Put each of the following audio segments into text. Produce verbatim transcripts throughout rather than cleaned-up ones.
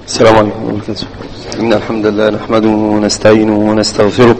السلام عليكم ورحمة الله وبركاته. إن الحمد لله نحمده ونستعينه ونستغفره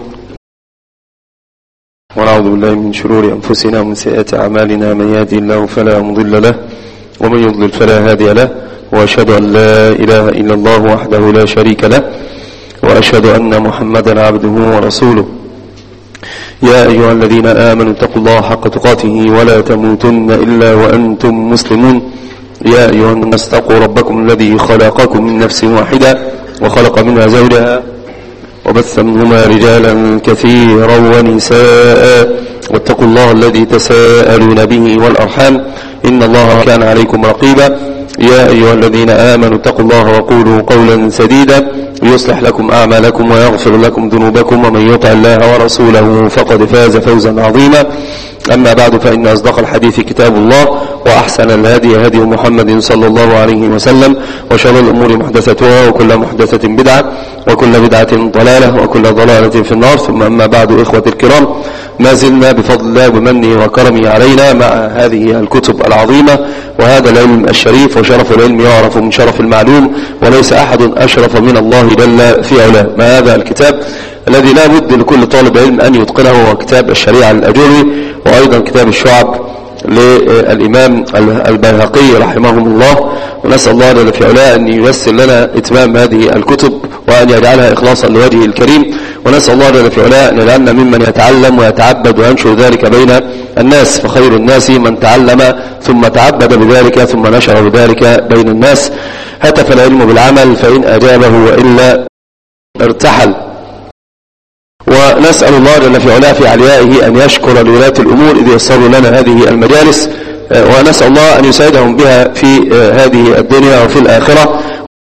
ونعوذ بالله من شرور أنفسنا ومن سيئات أعمالنا. من يهدي الله فلا مضل له ومن يضلل فلا هادي له، وأشهد أن لا إله إلا الله وحده لا شريك له، وأشهد أن محمدا عبده ورسوله. يا أيها الذين آمنوا اتقوا الله حق تقاته ولا تموتن إلا وأنتم مسلمون. يا أيها الناس اتقوا ربكم الذي خلقكم من نفس واحدة وخلق منها زوجها وبث منهما رجالا كثيرا ونساء، واتقوا الله الذي تساءلون به والأرحام إن الله كان عليكم رقيبا. يا أيها الذين آمنوا اتقوا الله وقولوا قولا سديدا يصلح لكم أعمالكم ويغفر لكم ذنوبكم، ومن يطع الله ورسوله فقد فاز فوزا عظيما. أما بعد، فإن أصدق الحديث كتاب الله، وأحسن الهدي هدي محمد صلى الله عليه وسلم، وشر الأمور محدثتها، وكل محدثة بدعة، وكل بدعة ضلالة، وكل ضلالة في النار. ثم أما بعد، إخوة الكرام، ما زلنا بفضل الله ومنه وكرمه علينا مع هذه الكتب العظيمة وهذا العلم الشريف. وشرف العلم يعرف من شرف المعلوم، وليس أحد أشرف من الله جل في علاه. ما هذا الكتاب الذي لا بد لكل طالب علم أن يتقنه هو كتاب الشريعة الأجوري، وأيضا كتاب الشعب للإمام البيهقي رحمه الله. ونسأل الله جل في علاه أن ييسر لنا إتمام هذه الكتب وأن يجعلها إخلاصا لوجهه الكريم. ونسأل الله جل في علاه أن يجعلنا ممن يتعلم ويتعبد وينشر ذلك بين الناس، فخير الناس من تعلم ثم تعبد بذلك ثم نشر بذلك بين الناس. هتف العلم بالعمل، فإن أجابه وإلا ارتحل. ونسأل الله جل في علاه في عليائه أن يشكر لولاة الأمور إذ يسروا لنا هذه المجالس، ونسأل الله أن يسعدهم بها في هذه الدنيا وفي الآخرة.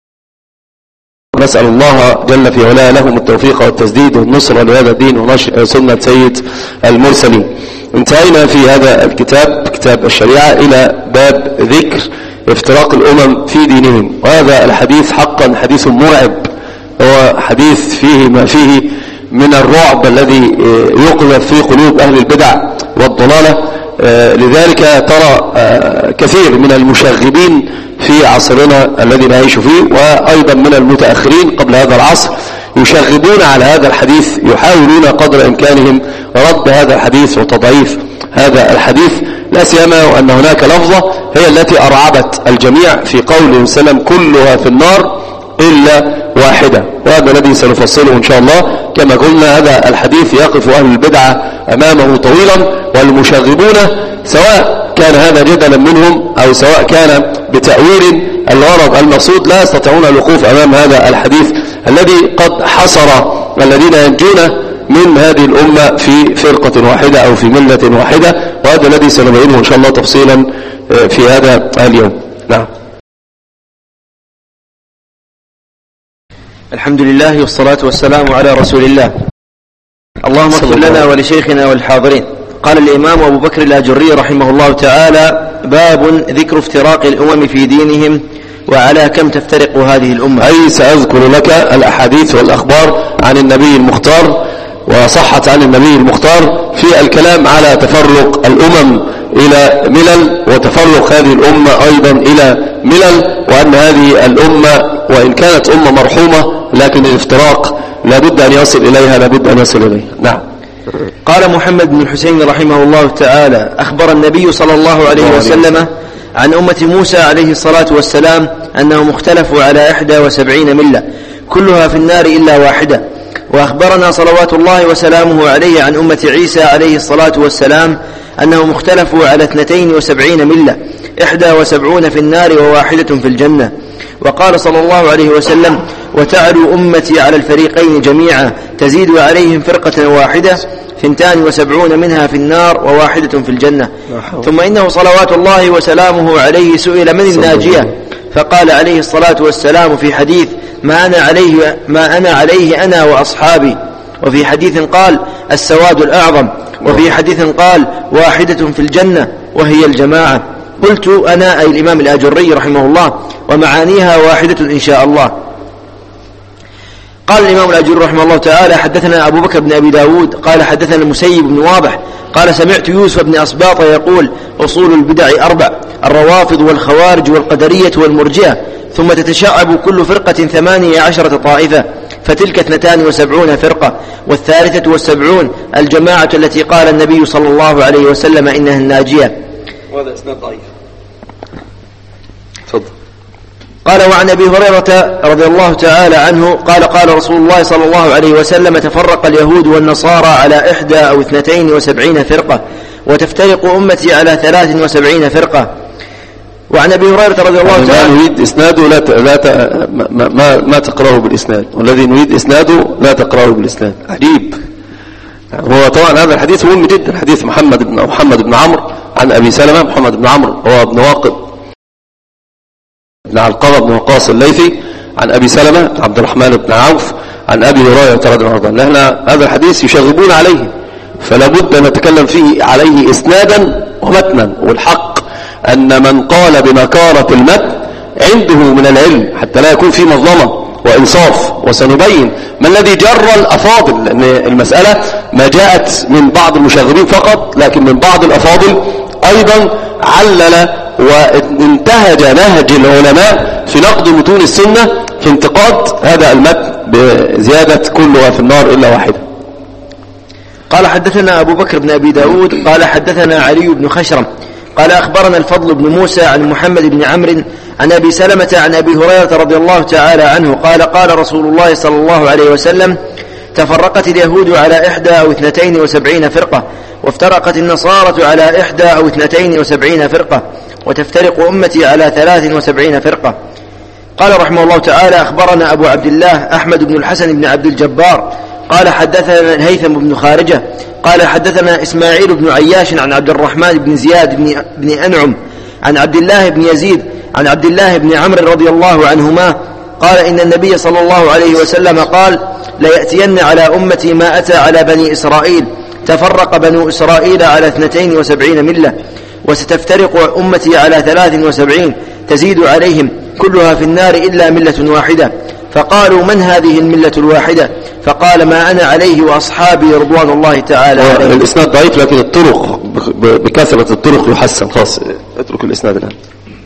نسأل الله جل في علاه لهم التوفيق والتسديد والنصر لهذا الدين ونشر سنة سيد المرسلين. انتهينا في هذا الكتاب كتاب الشريعة إلى باب ذكر افتراق الأمم في دينهم، وهذا الحديث حقا حديث مرعب، هو حديث فيه ما فيه من الرعب الذي يقذف في قلوب أهل البدع والضلالة. لذلك ترى كثير من المشغبين في عصرنا الذي نعيش فيه، وأيضا من المتأخرين قبل هذا العصر، يشغبون على هذا الحديث، يحاولون قدر إمكانهم رد هذا الحديث وتضعيف هذا الحديث، لا سيما وأن هناك لفظة هي التي أرعبت الجميع في قوله وسلم كلها في النار إلا واحدة. وهذا الذي سنفصله إن شاء الله. كما قلنا هذا الحديث يقف أهل البدعة أمامه طويلا، والمشغبون سواء كان هذا جدلا منهم أو سواء كان بتأويل الغرض المقصود لا يستطيعون الوقوف أمام هذا الحديث الذي قد حصر الذين ينجون من هذه الأمة في فرقة واحدة أو في ملة واحدة. وهذا الذي سنبينه إن شاء الله تفصيلا في هذا اليوم. نعم. الحمد لله والصلاة والسلام على رسول الله. اللهم اغفر لنا ولشيخنا والحاضرين. قال الإمام أبو بكر الآجري رحمه الله تعالى: باب ذكر افتراق الأمم في دينهم، وعلى كم تفترق هذه الأمة. أي سأذكر لك الأحاديث والأخبار عن النبي المختار، وصحت عن النبي المختار في الكلام على تفرق الأمم إلى ملل، وتفرق هذه الأمة أيضا إلى ملل، وأن هذه الأمة وإن كانت أمة مرحومة لكن الافتراق لابد أن يصل إليها لابد أن يصل إليها. نعم. قال محمد بن الحسين رحمه الله تعالى: أخبر النبي صلى الله عليه وسلم عن أمة موسى عليه الصلاة والسلام أنهم اختلفوا على إحدى وسبعين ملة كلها في النار إلا واحدة. وأخبرنا صلوات الله وسلامه عليه عن أمة عيسى عليه الصلاة والسلام أنهم اختلفوا على اثنتين وسبعين ملة إحدى وسبعون في النار وواحدة في الجنة. وقال صلى الله عليه وسلم: وتعلو أمتي على الفريقين جميعا تزيد عليهم فرقة واحدة ثنتان وسبعون منها في النار وواحدة في الجنة. ثم إنه صلوات الله وسلامه عليه سئل: من الناجية؟ فقال عليه الصلاة والسلام في حديث: ما أنا عليه, ما أنا عليه أنا وأصحابي. وفي حديث قال: السواد الأعظم. وفي حديث قال: واحدة في الجنة وهي الجماعة. قلت أنا أي الإمام الآجري رحمه الله: ومعانيها واحدة إن شاء الله. قال الإمام الآجري رحمه الله تعالى: حدثنا أبو بكر بن أبي داود قال حدثنا المسيب بن واضح قال سمعت يوسف بن أسباط يقول: أصول البدع أربع: الروافض والخوارج والقدرية والمرجئة. ثم تتشعب كل فرقة ثمانية عشرة طائفة، فتلك اثنتان وسبعون فرقة، والثالثة والسبعون الجماعة التي قال النبي صلى الله عليه وسلم إنها الناجية. وهذا إسناد ضعيف. تفضل. قال: وعن أبي هريرة رضي الله تعالى عنه قال: قال رسول الله صلى الله عليه وسلم: تفرق اليهود والنصارى على إحدى أو اثنتين وسبعين فرقة، وتفترق أمتي على ثلاث وسبعين فرقة. وعن أبي هريرة رضي الله تعالى ما نريد إسناده لا ت... لا ت... ما ما, ما تقرأه بالإسناد، والذي نريد إسناده لا تقرأه بالإسناد. عجيب. هو طبعا هذا الحديث مهم جدا، حديث محمد بن محمد بن عمرو عن أبي سلمة. محمد بن عمرو هو ابن واقد بن علقمة بن وقاص الليثي عن أبي سلمة بن عبد الرحمن بن عوف عن أبي هريرة رضي الله عنه. لأن هذا الحديث يشغبون عليه، فلا بد أن نتكلم فيه عليه إسنادا ومتنا. والحق أن من قال بنكارة المتن عنده من العلم حتى لا يكون فيه مظلمة وإنصاف. وسنبين ما الذي جر الأفاضل، لأن المسألة ما جاءت من بعض المشاغبين فقط، لكن من بعض الأفاضل أيضا علل وانتهج نهج العلماء في نقد متون السنة في انتقاد هذا المتن بزيادة كلها في النار إلا واحدة. قال: حدثنا أبو بكر بن أبي داود قال: حدثنا علي بن خشرم قال: أخبرنا الفضل بن موسى عن محمد بن عمرو عن أبي سلمة عن أبي هريرة رضي الله تعالى عنه قال: قال رسول الله صلى الله عليه وسلم: تفرقت اليهود على إحدى أو اثنتين وسبعين فرقة، وافترقت النصارى على إحدى أو اثنتين وسبعين فرقة، وتفترق أمتي على ثلاث وسبعين فرقة. قال رحمه الله تعالى: أخبرنا أبو عبد الله أحمد بن الحسن بن عبد الجبار قال: حدثنا الهيثم بن خارجة قال: حدثنا إسماعيل بن عياش عن عبد الرحمن بن زياد بن, بن أنعم عن عبد الله بن يزيد عن عبد الله بن عمرو رضي الله عنهما قال: إن النبي صلى الله عليه وسلم قال: ليأتين على أمتي ما أتى على بني إسرائيل، تفرق بنو إسرائيل على اثنتين وسبعين ملة، وستفترق أمتي على ثلاث وسبعين تزيد عليهم كلها في النار إلا ملة واحدة. فقالوا: من هذه الملة الواحدة؟ فقال: ما أنا عليه وأصحابي رضوان الله تعالى عليه. الإسناد ضعيف، لكن الطرق بكثرة الطرق يحسن. خلاص اترك الإسناد الآن.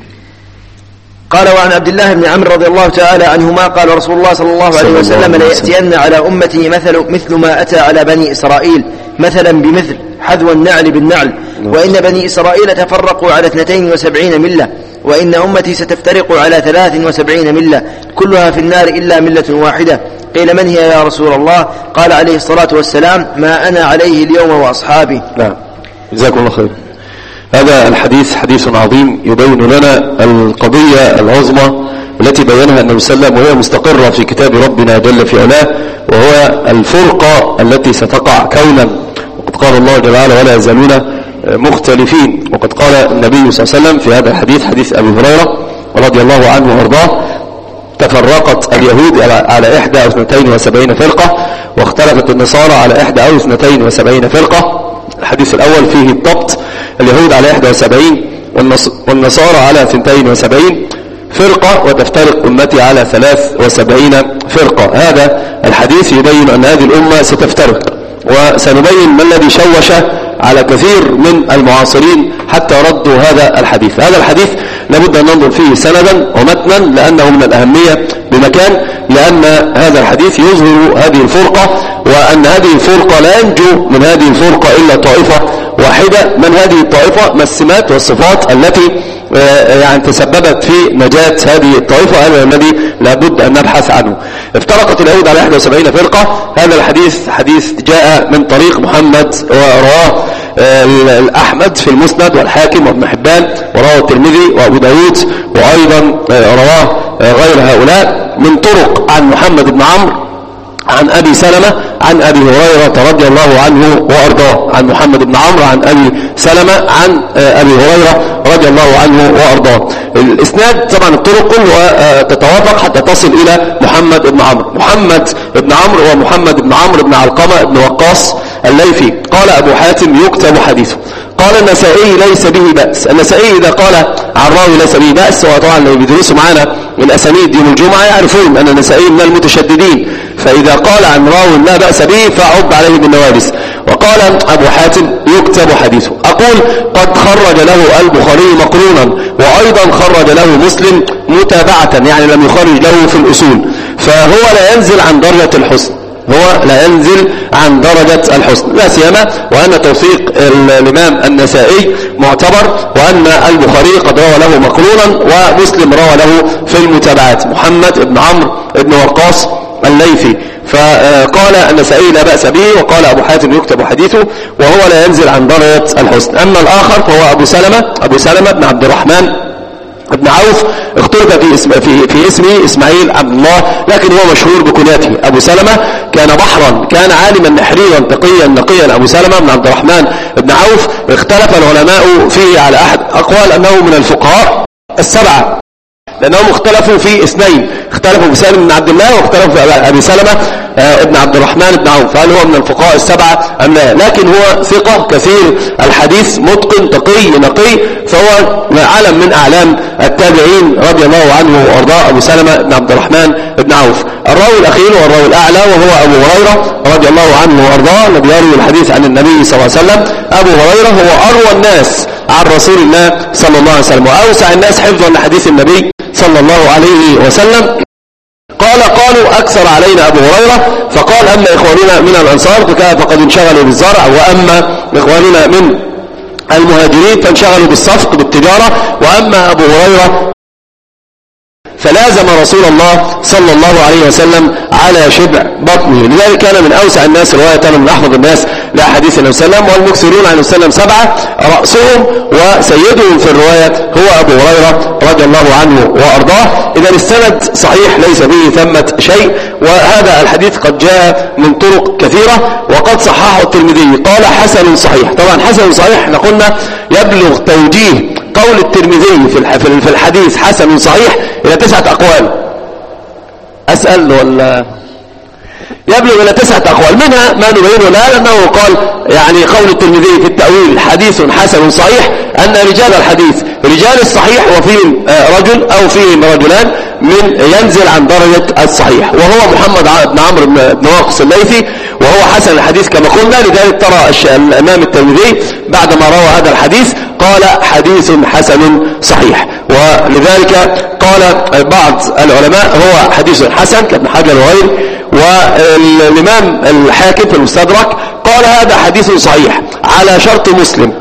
قال: وعن عبد الله بن عمرو رضي الله تعالى عنهما قال رسول الله صلى الله عليه وسلم: ليأتين على أمتي مثل, مثل ما أتى على بني إسرائيل، مثلا بمثل، حذو النعل بالنعل. وإن بني إسرائيل تفرقوا على اثنتين وسبعين ملة، وإن أمتي ستفترق على ثلاث وسبعين ملة كلها في النار إلا ملة واحدة. قيل: من هي يا رسول الله؟ قال عليه الصلاة والسلام: ما أنا عليه اليوم وأصحابي. نعم، جزاكم الله خير. هذا الحديث حديث عظيم يبين لنا القضية العظمى التي بينها النبي صلى الله عليه وسلم، وهي مستقرة في كتاب ربنا جل في علاه، وهو الفرقة التي ستقع كونا. وقد قال الله جل وعلا: ولا يزالون مختلفين. وقد قال النبي صلى الله عليه وسلم في هذا الحديث، حديث أبي هريرة رضي الله عنه وارضاه: تفرقت اليهود على إحدى أو اثنتين وسبعين فرقة، واختلفت النصارى على إحدى أو اثنتين وسبعين فرقة. الحديث الأول فيه الضبط: اليهود على إحدى وسبعين والنصارى على اثنتين وسبعين فرقة، وتفترق أمتي على ثلاث وسبعين فرقة. هذا الحديث يبين أن هذه الأمة ستفترق، وسنبين ما الذي شوش على كثير من المعاصرين حتى ردوا هذا الحديث. هذا الحديث لابد أن ننظر فيه سندا ومتنا، لأنه من الأهمية بمكان، لأن هذا الحديث يظهر هذه الفرقة، وأن هذه الفرقة لا ينجو من هذه الفرقة إلا طائفة واحدة. من هذه الطائفة؟ ما السمات والصفات التي يعني تسببت في نجاة هذه الطائفة؟ هذا الذي لابد أن نبحث عنه. افترقت اليهود على إحدى وسبعين فرقة. هذا الحديث حديث جاء من طريق محمد، ورواه الأحمد في المسند، والحاكم وابن حبان، ورواه الترمذي وأبو داود، وأيضا رواه غير هؤلاء من طرق عن محمد بن عمرو عن أبي سلمة عن أبي هريرة رضي الله عنه وأرضاه. عن محمد بن عمرو عن أبي سلمة عن أبي هريرة رضي الله عنه وأرضاه. الإسناد طبعا الطرق كلها تتوافق حتى تصل إلى محمد بن عمرو. محمد بن عمرو هو محمد بن عمرو بن علقمة بن وقاص الليثي. قال أبو حاتم: يكتب حديثه. قال النسائي: ليس به بأس. النسائي إذا قال عن راوي ليس به بأس، وطبعا اللي بيدرسوا معنا الأسانيد يوم الجمعة يعرفون أن النسائي من المتشددين، فإذا قال عن راوي لا بأس به فعب عليه بالنوارس. فقال أبو حاتم يكتب حديثه. أقول قد خرج له البخاري مقرونا، وأيضا خرج له مسلم متابعة، يعني لم يخرج له في الأصول، فهو لا ينزل عن درجة الحسن، هو لا ينزل عن درجة الحسن، لا سيما وأن توثيق الإمام النسائي معتبر، وأن البخاري قد روى له مقرونا ومسلم روى له في المتابعات محمد بن عمرو بن وقاص الليثي. فقال النسائي لا بأس به، وقال أبو حاتم يكتب حديثه وهو لا ينزل عن درجة الحسن. أما الآخر فهو أبو سلمة أبو سلمة بن عبد الرحمن ابن عوف، اختلف في اسم في, في اسمه إسماعيل عبد الله، لكن هو مشهور بكنيته أبو سلمة. كان بحرا، كان عالما نحريا تقيا نقيا أبو سلمة بن عبد الرحمن بن عوف. اختلف العلماء فيه على أحد أقوال أنه من الفقهاء السبعة، لأنهم اختلفوا في اثنين، اختلفوا في سالم بن عبد الله، واختلفوا في أبي سلمة ابن عبد الرحمن بن عوف، فهل هو من الفقهاء السبعة أم لا؟ لكن هو ثقة كثير الحديث، متقن تقي نقي، فهو علم من أعلام التابعين رضي الله عنه وأرضاه أبو سلمة بن عبد الرحمن بن عوف. الراوي الأخير والراوي الأعلى وهو أبو هريرة رضي الله عنه وأرضاه، الذي يروي الحديث عن النبي صلى الله عليه وسلم. أبو هريرة هو أروى الناس عن رسول الله صلى الله عليه وسلم، وأوسع الناس حفظا لحديث النبي صلى الله عليه وسلم. قال قالوا أكثر علينا أبو هريرة، فقال أما إخواننا من الأنصار فقد انشغلوا بالزرع، وأما إخواننا من المهاجرين فانشغلوا بالصفق بالتجارة، وأما أبو هريرة فلازم رسول الله صلى الله عليه وسلم على شبع بطنه، لذلك كان من أوسع الناس رواية ومن أحفظ الناس لحديث النبي صلى الله عليه وسلم. والمكثرون عن النبي صلى الله عليه وسلم سبعة، رأسهم وسيدهم في الرواية هو أبو هريرة رضي الله عنه وأرضاه. إذا السند صحيح ليس به ثمة شيء، وهذا الحديث قد جاء من طرق كثيرة، وقد صححه الترمذي قال حسن صحيح. طبعا حسن صحيح احنا قلنا يبلغ توجيه قول الترمذي في الحديث حسن صحيح إلى تسعة أقوال. أسأل ولا يبلغ إلى تسعة أقوال، منها ما نبينه الآن أنه قال يعني قول الترمذي في التأويل حديث حسن صحيح، أن رجال الحديث رجال الصحيح وفيهم رجل أو فيهم رجلان من ينزل عن درجة الصحيح، وهو محمد بن عمرو بن وقاص الليثي، وهو حسن الحديث كما قلنا. لذلك ترى الإمام الترمذي بعدما روى هذا الحديث قال حديث حسن صحيح، ولذلك قال بعض العلماء هو حديث حسن كابن حجر وغيره. والإمام الحاكم في المستدرك قال هذا حديث صحيح على شرط مسلم،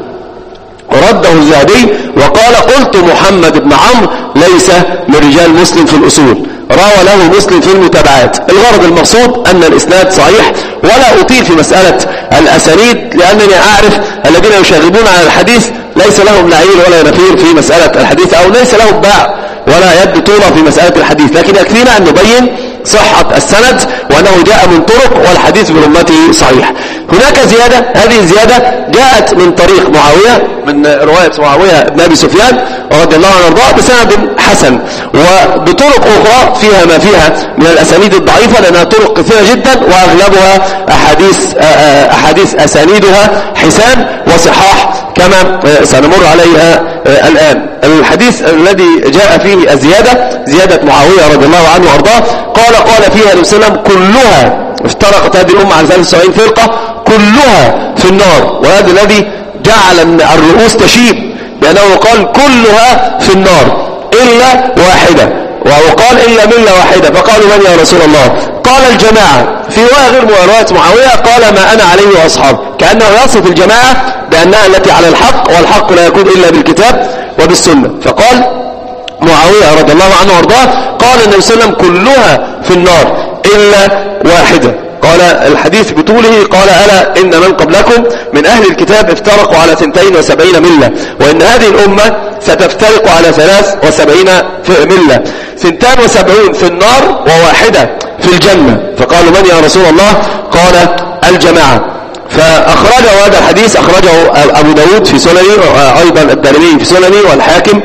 ورده الذهبي وقال قلت محمد بن عمرو ليس من رجال مسلم في الأصول، روى له مسلم في المتابعات. الغرض المقصود أن الإسناد صحيح، ولا أطيل في مسألة الأسانيد لأنني أعرف الذين يشاغبون على الحديث ليس لهم لعيل ولا نفير في مسألة الحديث، أو ليس لهم باع ولا يد طولة في مسألة الحديث، لكن يكفينا أن نبين صحة السند وأنه جاء من طرق والحديث برمته صحيح. هناك زيادة، هذه الزيادة جاءت من طريق معاوية، من رواية معاوية بن أبي سفيان رضي الله عنه وارضاه بسند حسن، وبطرق أخرى فيها ما فيها من الأسانيد الضعيفة، لأنها طرق كثيرة جدا وأغلبها أحاديث أحاديث أسانيدها حسان وصحاح كما سنمر عليها الآن. الحديث الذي جاء فيه الزيادة زيادة معاوية رضي الله عنه وارضاه، قال قال فيها النبي صلى الله عليه وسلم كلها، افترقت هذه الأمة على ثلاث وسبعين فرقة كلها في النار، وهذا الذي جعل الرؤوس تشيب، لأنه قال كلها في النار إلا واحدة، وقال إلا ملة واحدة، فقالوا من يا رسول الله؟ قال الجماعة. في رواية غير رواية معاوية قال ما أنا عليه وأصحابي، كأنه يصف الجماعة بأنها التي على الحق، والحق لا يكون إلا بالكتاب وبالسنة. فقال معاوية رضي الله عنه وارضاه قال النبي صلى الله عليه وسلم كلها في النار إلا واحدة. قال الحديث بطوله قال ألا إن من قبلكم من أهل الكتاب افترقوا على ثنتين وسبعين ملة، وإن هذه الأمة ستفترق على ثلاث وسبعين ملة، ثنتان وسبعون في النار وواحدة في الجنة. فقالوا من يا رسول الله؟ قال الجماعة. فأخرجه هذا الحديث أخرجه أبو داود في سننه، أيضا الدارمي في سننه، والحاكم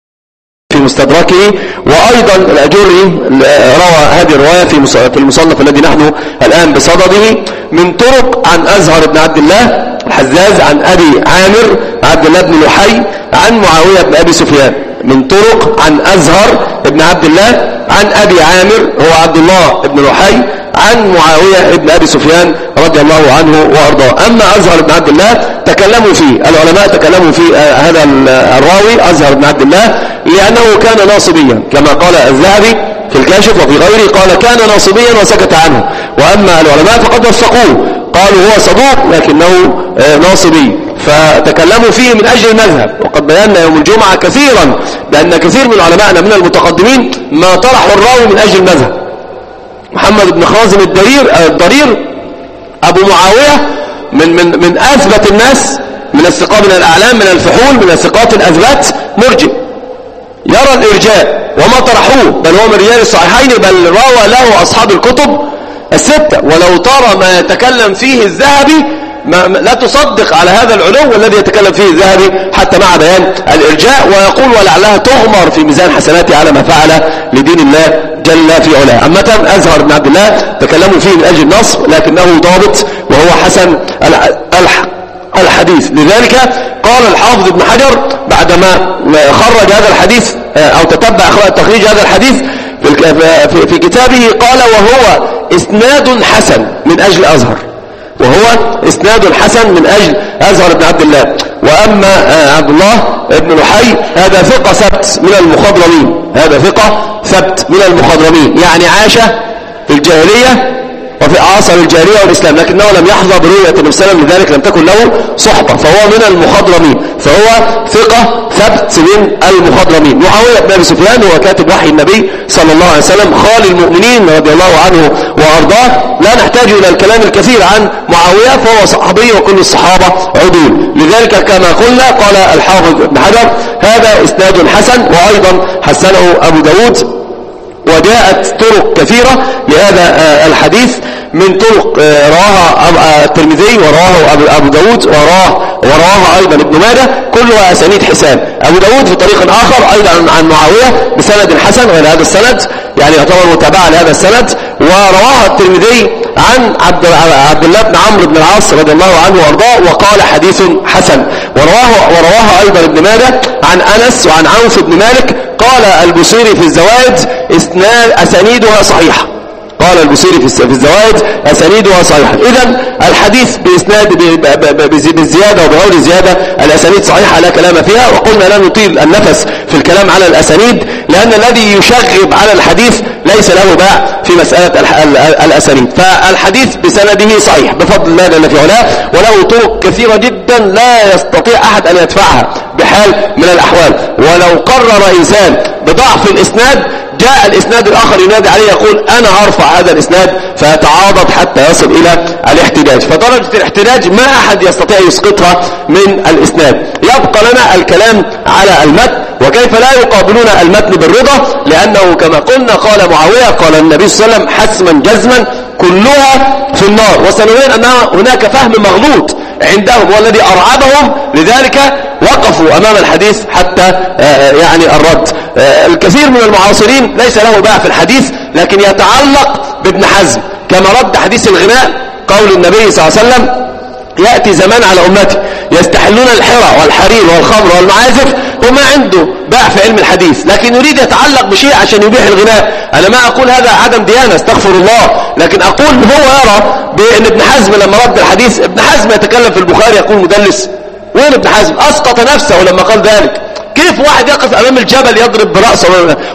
في مستدركه، وأيضا الأجري روى هذه الرواية في المصنف الذي نحن الآن بصدده من طرق عن أزهر بن عبد الله الحزاز عن أبي عامر عبد الله بن لحي عن معاوية بن أبي سفيان، من طرق عن أزهر بن عبد الله عن أبي عامر هو عبد الله بن لحي عن معاوية ابن أبي سفيان رضي الله عنه وأرضاه. أما أزهر بن عبد الله تكلموا فيه العلماء تكلموا في هذا الراوي أزهر بن عبد الله لأنه كان ناصبيا كما قال الذهبي في الكاشف وفي غيره، قال كان ناصبيا وسكت عنه. وأما العلماء فقد وثقوه قالوا هو صدوق لكنه ناصبي، فتكلموا فيه من أجل المذهب. وقد بينا يوم الجمعة كثيرا بأن كثير من علمائنا من المتقدمين ما طرحوا الراوي من أجل المذهب. محمد بن خازم الضرير الضرير أبو معاوية من من من أثبت الناس، من الثقات، من الأعلام، من الفحول، من الثقات الأثبات، مرجئ يرى الإرجاء وما طرحوه، بل هو من رجال الصحيحين، بل روى له أصحاب الكتب الستة. ولو ترى ما يتكلم فيه الذهبي ما لا تصدق على هذا العلو الذي يتكلم فيه الذهبي حتى مع بيان الإرجاء، ويقول ولعلها تغمر في ميزان حسناته على ما فعل لدين الله جل في علاه. عامة أزهر بن عبد الله تكلموا فيه من أجل النصب لكنه ضابط وهو حسن الحديث. لذلك قال الحافظ ابن حجر بعدما خرج هذا الحديث أو تتبع تخريج هذا الحديث في كتابه قال وهو إسناد حسن من أجل أزهر، وهو إسناد حسن من أجل أزهر بن عبد الله. وأما عبد الله بن لحي هذا ثقة ثبت من المخضرمين، هذا ثقة ثبت من المخضرمين، يعني عاش في الجاهلية وفي عصر الجاهلية والإسلام، لكنه لم يحظى برؤية النبي صلى الله عليه وسلم، لذلك لم تكن له صحبة، فهو من المخضرمين، فهو ثقة ثبت من المخضرمين. معاوية بن أبي سفيان هو كاتب وحي النبي صلى الله عليه وسلم، خال المؤمنين رضي الله عنه وأرضاه، لا نحتاج إلى الكلام الكثير عن معاوية، فهو صحابي وكل الصحابة عدول. لذلك كما قلنا قال الحافظ ابن حجر هذا إسناد حسن، وأيضا حسنه أبو داود، وجاءت طرق كثيرة لهذا الحديث من طرق رواها الترمذي وراه أبو داود وراه ورواها أيضا ابن ماجه، كلها أسانيد حسان. أبو داود في طريق آخر أيضا عن معاوية بسند حسن غير هذا السند، يعني يعتبر متابعة لهذا السند، ورواها الترمذي عن عبد عبد الله بن عمرو بن العاص رضي الله عنه وارضاه وقال حديث حسن. ورواها ورواها أيضا ابن ماجه عن أنس وعن عوف بن مالك، قال البصيري في الزوائد اسناد أسانيدها صحيحة، قال البصيري في الزوائد أسانيدها صحيحة. إذن الحديث بإسناد بالزيادة وبغير زيادة الأسانيد صحيحة لا كلام فيها. وقلنا لا نطيل النفس في الكلام على الأسانيد، لأن الذي يشغب على الحديث ليس له باع في مسألة الأسانيد. فالحديث بسنده صحيح بفضل الله جل في علاه، وله طرق كثيرة جدا لا يستطيع أحد أن يدفعها بحال من الأحوال. ولو قرر إنسان بضعف الإسناد جاء الإسناد الآخر ينادي عليه يقول أنا أرفع هذا الإسناد، فيتعاضد حتى يصل إلى الاحتجاج. فدرجة الاحتجاج ما أحد يستطيع يسقطها من الإسناد. يبقى لنا الكلام على المتن وكيف لا يقابلون المتن بالرضا، لأنه كما قلنا قال معاوية قال النبي صلى الله عليه وسلم حسما جزما كلها في النار. وسنبين أن هناك فهم مغلوط عندهم والذي أرعبهم، لذلك وقفوا أمام الحديث حتى يعني الرد. الكثير من المعاصرين ليس له باع في الحديث، لكن يتعلق بابن حزم كما رد حديث الغناء، قول النبي صلى الله عليه وسلم يأتي زمان على أمتي يستحلون الحرى والحرير والخمر والمعازف، وما عنده باع في علم الحديث، لكن يريد يتعلق بشيء عشان يبيح الغناء. أنا ما أقول هذا عدم ديانة استغفر الله، لكن أقول هو يرى بأن ابن حزم لما رد الحديث، ابن حزم يتكلم في البخاري يقول مدلس. وين ابن حزم؟ أسقط نفسه لما قال ذلك. كيف واحد يقف أمام الجبل يضرب برأسه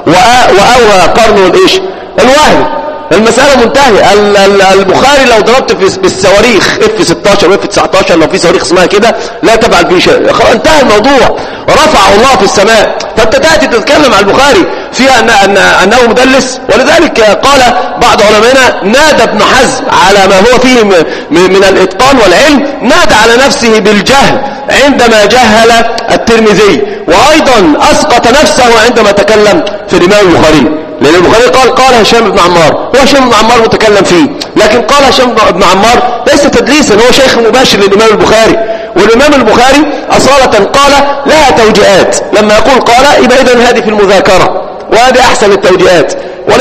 وأوهى قرنه الإيش الوهن؟ المسألة منتهية. البخاري لو ضربت في بالصواريخ اف ستاشر واف تسعتاشر، لو في صواريخ اسمها كده لا تفعل فيه شيء، انتهى الموضوع، رفعه الله في السماء. فانت تأتي تتكلم عن البخاري فيها أن أن أنه مدلس. ولذلك قال بعض علمائنا نادى ابن حزم على ما هو فيه من الإتقان والعلم، نادى على نفسه بالجهل عندما جهل الترمذي، وأيضا أسقط نفسه عندما تكلم في الإمام البخاري، لأن البخاري قال قال هشام بن عمار، هو هشام بن عمار متكلم فيه، لكن قال هشام بن عمار ليس تدليسا، هو شيخ مباشر للإمام البخاري. والإمام البخاري أصالة قال لها توجيهات، لما يقول قال يبقى إذن هذه في المذاكرة، وهذه أحسن التوجيهات.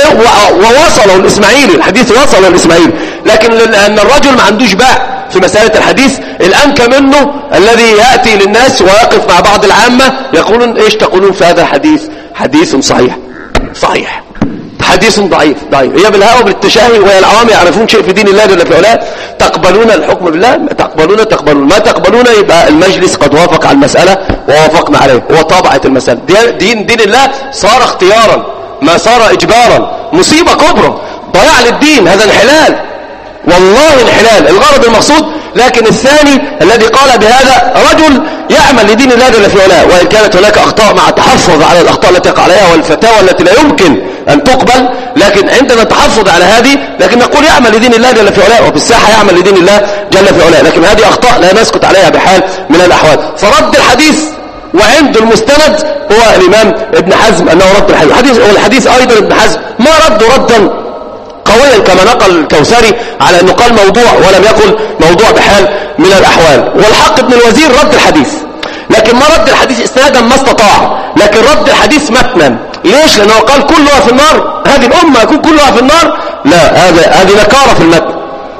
ووصله الإسماعيلي، الحديث وصله الإسماعيلي، لكن لأن الرجل ما عندوش باع في مسألة الحديث، الأنكى منه الذي يأتي للناس ويقف مع بعض العامة يقولون إيش تقولون في هذا الحديث؟ حديث صحيح صحيح حديث ضعيف ضعيف. هي بالهوى بالتشاهي، وهي العوام يعرفون شيء في دين الله جل في علاه. تقبلون الحكم بالله، تقبلون تقبلون ما تقبلون، يبقى المجلس قد وافق على المسألة ووافقنا عليه وطابعت المسألة. دين دين الله صار اختيارا ما صار اجبارا. مصيبة كبرى، ضياع للدين، هذا انحلال، والله انحلال الغرض المقصود. لكن الثاني الذي قال بهذا رجل يعمل لدين الله جل في علاه، وإن كانت هناك أخطاء مع التحفظ على الأخطاء التي يقع عليها والفتاوى التي لا يمكن أن تقبل، لكن عندنا تحفظ على هذه، لكن نقول يعمل لدين الله جل في علاه، وفي الساحة يعمل لدين الله جل في علاه. لكن هذه أخطاء لا نسكت عليها بحال من الأحوال. فرد الحديث وعند المستند هو الإمام ابن حزم أنه رد الحديث، والحديث أيضا ابن حزم ما رد ردا قويا كما نقل الكوثري على أنه قال موضوع، ولم يقل موضوع بحال من الأحوال. والحق ابن الوزير رد الحديث، لكن ما رد الحديث إسنادا ما استطاع، لكن رد الحديث متنا. ليش؟ لأنه قال كلها في النار، هذه الأمة يكون كلها في النار؟ لا، هذا هذه نكارة في المتن.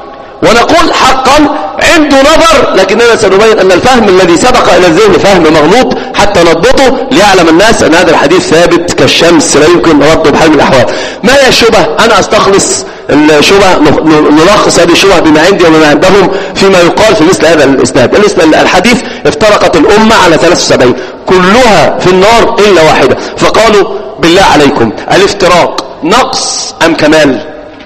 ونقول حقا عنده نظر، لكننا سنبين أن الفهم الذي سبق إلى الذهن فهم مغلوط حتى نضبطه ليعلم الناس أن هذا الحديث ثابت كالشمس لا يمكن رده بحال من الأحوال. ما هي الشبه؟ أنا أستخلص الشبه، نلخص هذه الشبه بما عندي وما عندهم فيما يقال في مثل هذا الإسناد. الحديث افترقت الأمة على ثلاث وسبعين كلها في النار إلا واحدة. فقالوا بالله عليكم الافتراق نقص أم كمال؟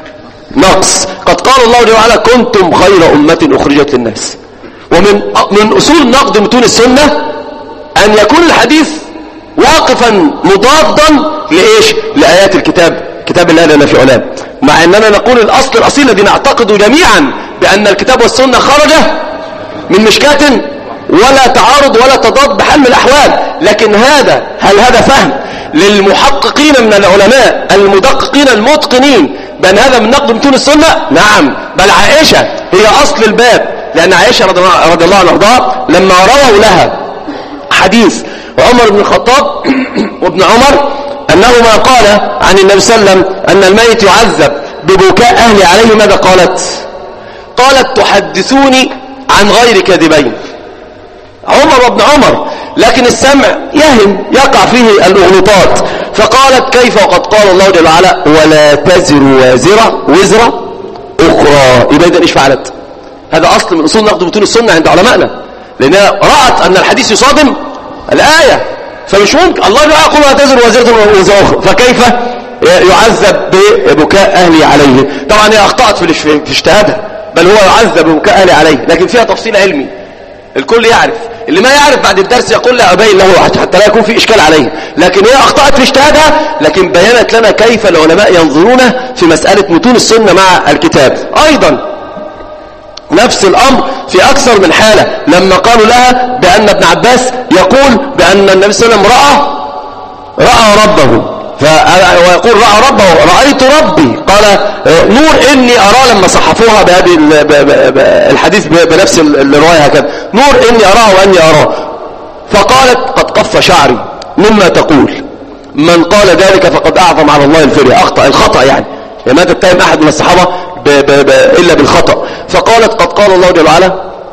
نقص. قد قال الله جل وعلا كنتم خير أمة أخرجت للناس. ومن من أصول نقد متون السنة أن يكون الحديث واقفا مضادا لإيش؟ لآيات الكتاب، كتاب الله جل في علاه. مع أننا نقول الأصل الأصيل الذي نعتقد جميعا بأن الكتاب والسنة خرج من مشكاة ولا تعارض ولا تضاد بحال من الأحوال. لكن هذا هل هذا فهم للمحققين من العلماء المدققين المتقنين بأن هذا من نقد متون السنة؟ نعم، بل عائشة هي أصل الباب، لأن عائشة رضي الله عنها وارضاها لما رووا لها حديث عمر بن الخطاب وابن عمر أنهما قال عن النبي صلى الله عليه وسلم أن الميت يعذب ببكاء أهل عليه، ماذا قالت؟ قالت تحدثوني عن غير كاذبين. عمر وابن عمر، لكن السمع يهم يقع فيه الأغلطات، فقالت كيف وقد قال الله جل وعلا ولا تزر وازرة وزر أخرى. يبقى إذن إيش فعلت؟ هذا أصل من أصول نقد متون السنة عند علمائنا، لأنها رأت أن الحديث يصادم الآية، فمش ممكن الله جل وعلا يقول ولا تزر وازرة وزر أخرى، فكيف يعذب ببكاء أهلي عليه؟ طبعا هي أخطأت في اجتهادها، بل هو يعذب ببكاء أهلي عليه، لكن فيها تفصيل علمي الكل يعرف. اللي ما يعرف بعد الدرس يقول لا أبين له حتى لا يكون في إشكال عليه. لكن هي أخطأت في اجتهادها، لكن بيّنت لنا كيف العلماء ينظرون في مسألة متون السنة مع الكتاب. أيضا نفس الأمر في أكثر من حالة، لما قالوا لها بأن ابن عباس يقول بأن النبي صلى الله عليه وسلم رأى رأى ربه، ويقول رأى ربه رأيت ربي، قال نور إني أرى، لما صحفوها بهذه الحديث بنفس الرواية هكذا، نور إني أراه وأني أراه. فقالت قد قف شعري مما تقول، من قال ذلك فقد أعظم على الله الفرية، أخطأ الخطأ يعني ما تتهم أحد من الصحابة ب ب ب إلا بالخطأ. فقالت قد قال الله جل وعلا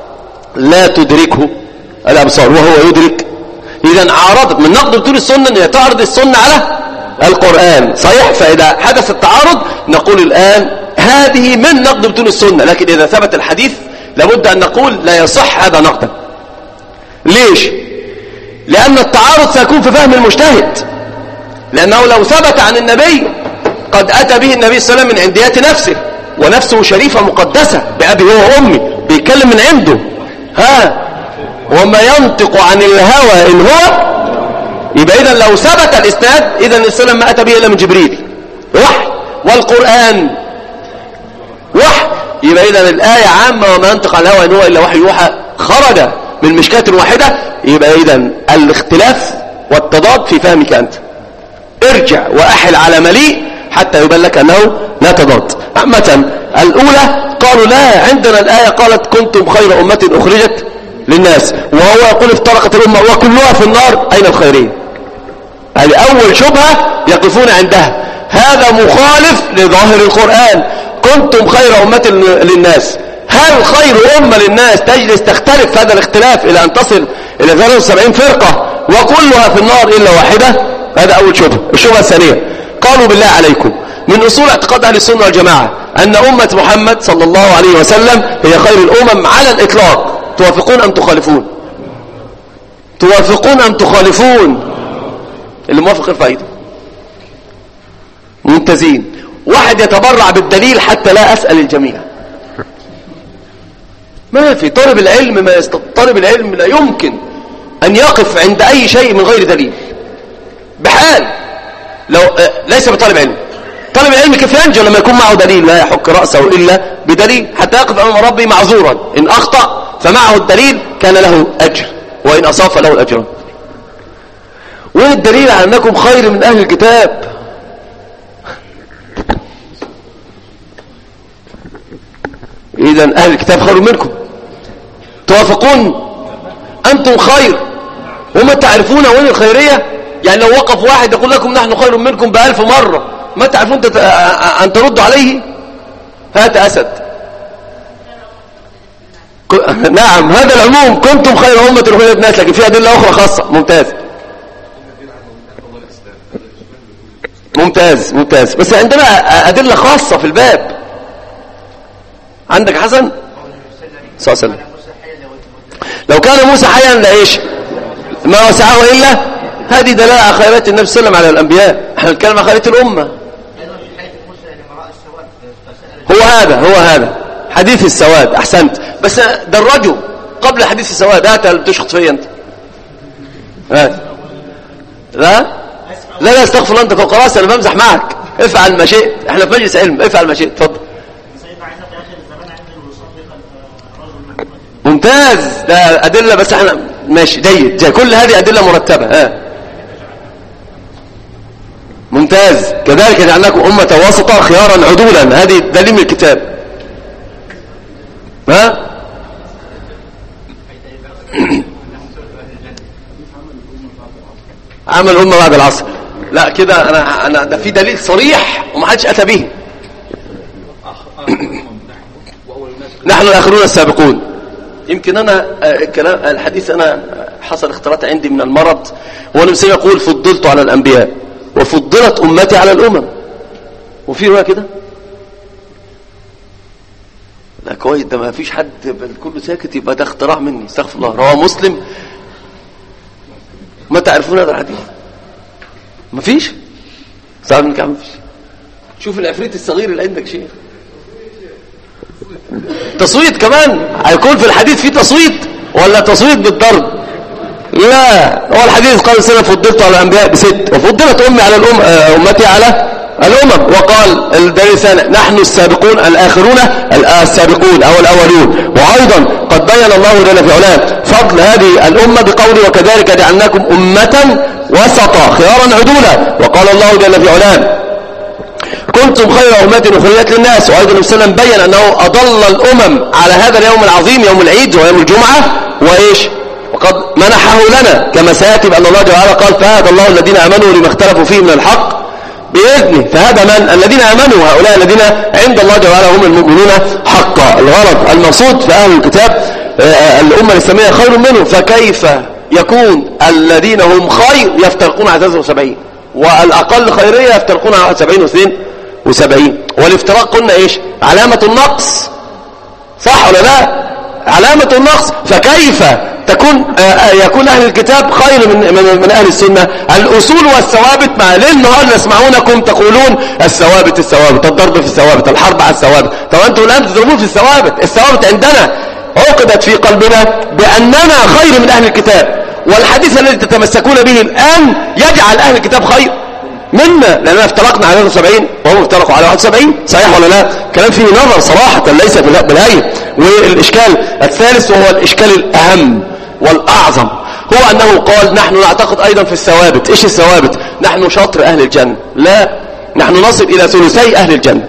لا تدركه الأبصار وهو يدرك. إذا عارضت من نقد متون السنة أن تعرض السنة على القرآن، صحيح؟ فإذا حدث التعارض نقول الآن هذه من نقد متون السنة، لكن إذا ثبت الحديث لابد أن نقول لا يصح هذا نقدا. ليش؟ لأن التعارض سيكون في فهم المجتهد، لأنه لو ثبت عن النبي قد أتى به النبي صلى الله عليه وسلم من عنديات نفسه، ونفسه شريفة مقدسة بأبي هو وأمي، بيتكلم من عنده، ها وما ينطق عن الهوى إن هو، يبقى إذن لو ثبت الإسناد إذن النبي صلى الله عليه وسلم ما أتى به إلا من جبريل وحي، والقرآن وحي، يبقى إذن الآية عامة وما ينطق عن الهوى إن هو إلا وحي يوحى خرج من مشكاة واحدة. يبقى إذن الاختلاف والتضاد في فهمك أنت، ارجع وأحل على مليء حتى يبان لك أنه لا تضاد. عامة الأولى قالوا لا، عندنا الآية قالت كنتم خير أمة أخرجت للناس، وهو يقول افترقت الأمة وكلها في النار، أين الخيرية؟ هذه أول شبهة يقفون عندها، هذا مخالف لظاهر القرآن، كنتم خير أمة للناس. هل خير أمة للناس تجلس تختلف هذا الاختلاف إلى أن تصل إلى ثلاث وسبعين فرقة وكلها في النار إلا واحدة؟ هذا أول شبهة. الشبهة الثانية قالوا بالله عليكم من أصول اعتقاد أهل السنة والجماعة أن أمة محمد صلى الله عليه وسلم هي خير الأمم على الإطلاق. توافقون أم تخالفون؟ توافقون أم تخالفون؟ اللي موافق ارفع ايده. ممتازين. واحد يتبرع بالدليل حتى لا أسأل الجميع. ما في طالب العلم، ما يست... طالب العلم لا يمكن أن يقف عند أي شيء من غير دليل بحال. لو آه ليس بطالب علم. طالب العلم كيف ينجو لما يكون معه دليل؟ لا يحك رأسه إلا بدليل حتى يقف أمام ربي معذورا. إن أخطأ فمعه الدليل كان له أجر، وإن أصاب فله الأجر. وين الدليل على أنكم خير من أهل الكتاب؟ إذن أهل الكتاب خير منكم. توافقون؟ أنتم خير وما تعرفون وين الخيرية. يعني لو وقف واحد يقول لكم نحن خير منكم بألف مرة ما تعرفون تت... أن تردوا عليه. هات أسد. ك... نعم هذا العموم. كنتم خير أمة أخرجت الناس، لكن في أدلة أخرى خاصة. ممتاز ممتاز ممتاز. بس عندنا أدلة خاصة في الباب. عندك حسن صلى الله عليه وسلم لو كان موسى حيا لإيش ما وسعه إلا. هذه دلالة على خيرات النبي صلى الله عليه وسلم على الأنبياء. احنا نتكلم عن خيرات الأمة. هو هذا هو هذا حديث السواد. أحسنت. بس درجوا قبل حديث السواد. هات اللي بتشخط فيا أنت. هات. لا لا لا استغفر الله أنت فوق راسي. أنا بمزح معك. افعل ما شئت. احنا في مجلس علم. افعل ما شئت. تفضل. ممتاز. ده أدلة. بس احنا ماشي جيد جاي. كل هذه أدلة مرتبة. ها ممتاز. كذلك جعلناكم أمة وسطا خيارا عدولا. هذه دليل من الكتاب. ها عمل أمة بعد العصر. لا كده أنا أنا ده في دليل صريح وما حدش أتى به. نحن الآخرون السابقون. يمكن أنا الكلام الحديث أنا حصل اختلاط عندي من المرض. هو النبي يقول فضلت على الأنبياء وفضلت أمتي على الأمم. وفي رواية كده. لا كويس. ده ما فيش حد كله ساكت يبقى ده اختراع مني. استغفر الله. رواه مسلم. ما تعرفون هذا الحديث؟ ما فيش. صعب منك ما فيش. شوف العفريت الصغير اللي عندك شيء تصويت كمان. هيكون في الحديث في تصويت ولا تصويت بالضرب؟ لا. هو الحديث قال سنة فضلت على الأنبياء بست وفضلت أمي على الأم أمتي على الأمم. وقال الدليل الثاني نحن السابقون الآخرون السابقون أو الأولون. وأيضا قد بين الله جل في علاه فضل هذه الأمة بقوله وكذلك جعلناكم أمة وسطا خيارا عدولا. وقال الله جل في علاه كنتم خير أمة أخرجت للناس. وأيضا النبي صلى الله عليه وسلم بين أنه أضل الأمم على هذا اليوم العظيم يوم العيد ويوم الجمعة. وإيش وقد منحه لنا كما سيأتي بأن الله تعالى قال فهذا الله الذين آمنوا لما اختلفوا فيه من الحق بإذنه. فهذا من الذين آمنوا هؤلاء الذين عند الله تعالى هم المؤمنون حقا. الغرض المقصود في أهل الكتاب الأمة الإسلامية خير منهم. فكيف يكون الذين هم خير يفترقون على ثلاثة وسبعين والأقل خيرية يفترقون على سبعين واثنين وسبعين. والافتراق قلنا إيش علامة النقص. صح ولا لا؟ علامة النقص. فكيف تكون يكون أهل الكتاب خير من من, من أهل السنة؟ الأصول والثوابت. مع ليل نهار نسمعونكم تقولون الثوابت الثوابت الضرب في الثوابت الحرب على الثوابت. طب أنتم الآن تضربون في الثوابت. الثوابت عندنا عقدت في قلبنا بأننا خير من أهل الكتاب. والحديث الذي تتمسكون به الآن يجعل أهل الكتاب خير منا لأننا افترقنا على سبعين وهم افترقوا على واحد وسبعين. صحيح ولا لا؟ كلام فيه نظر صراحة ليس بالهي. والإشكال الثالث وهو الإشكال الأهم والأعظم هو أنه قال نحن نعتقد أيضا في الثوابت. إيش الثوابت؟ نحن شطر أهل الجنة. لا نحن نصل إلى ثلثي أهل الجنة.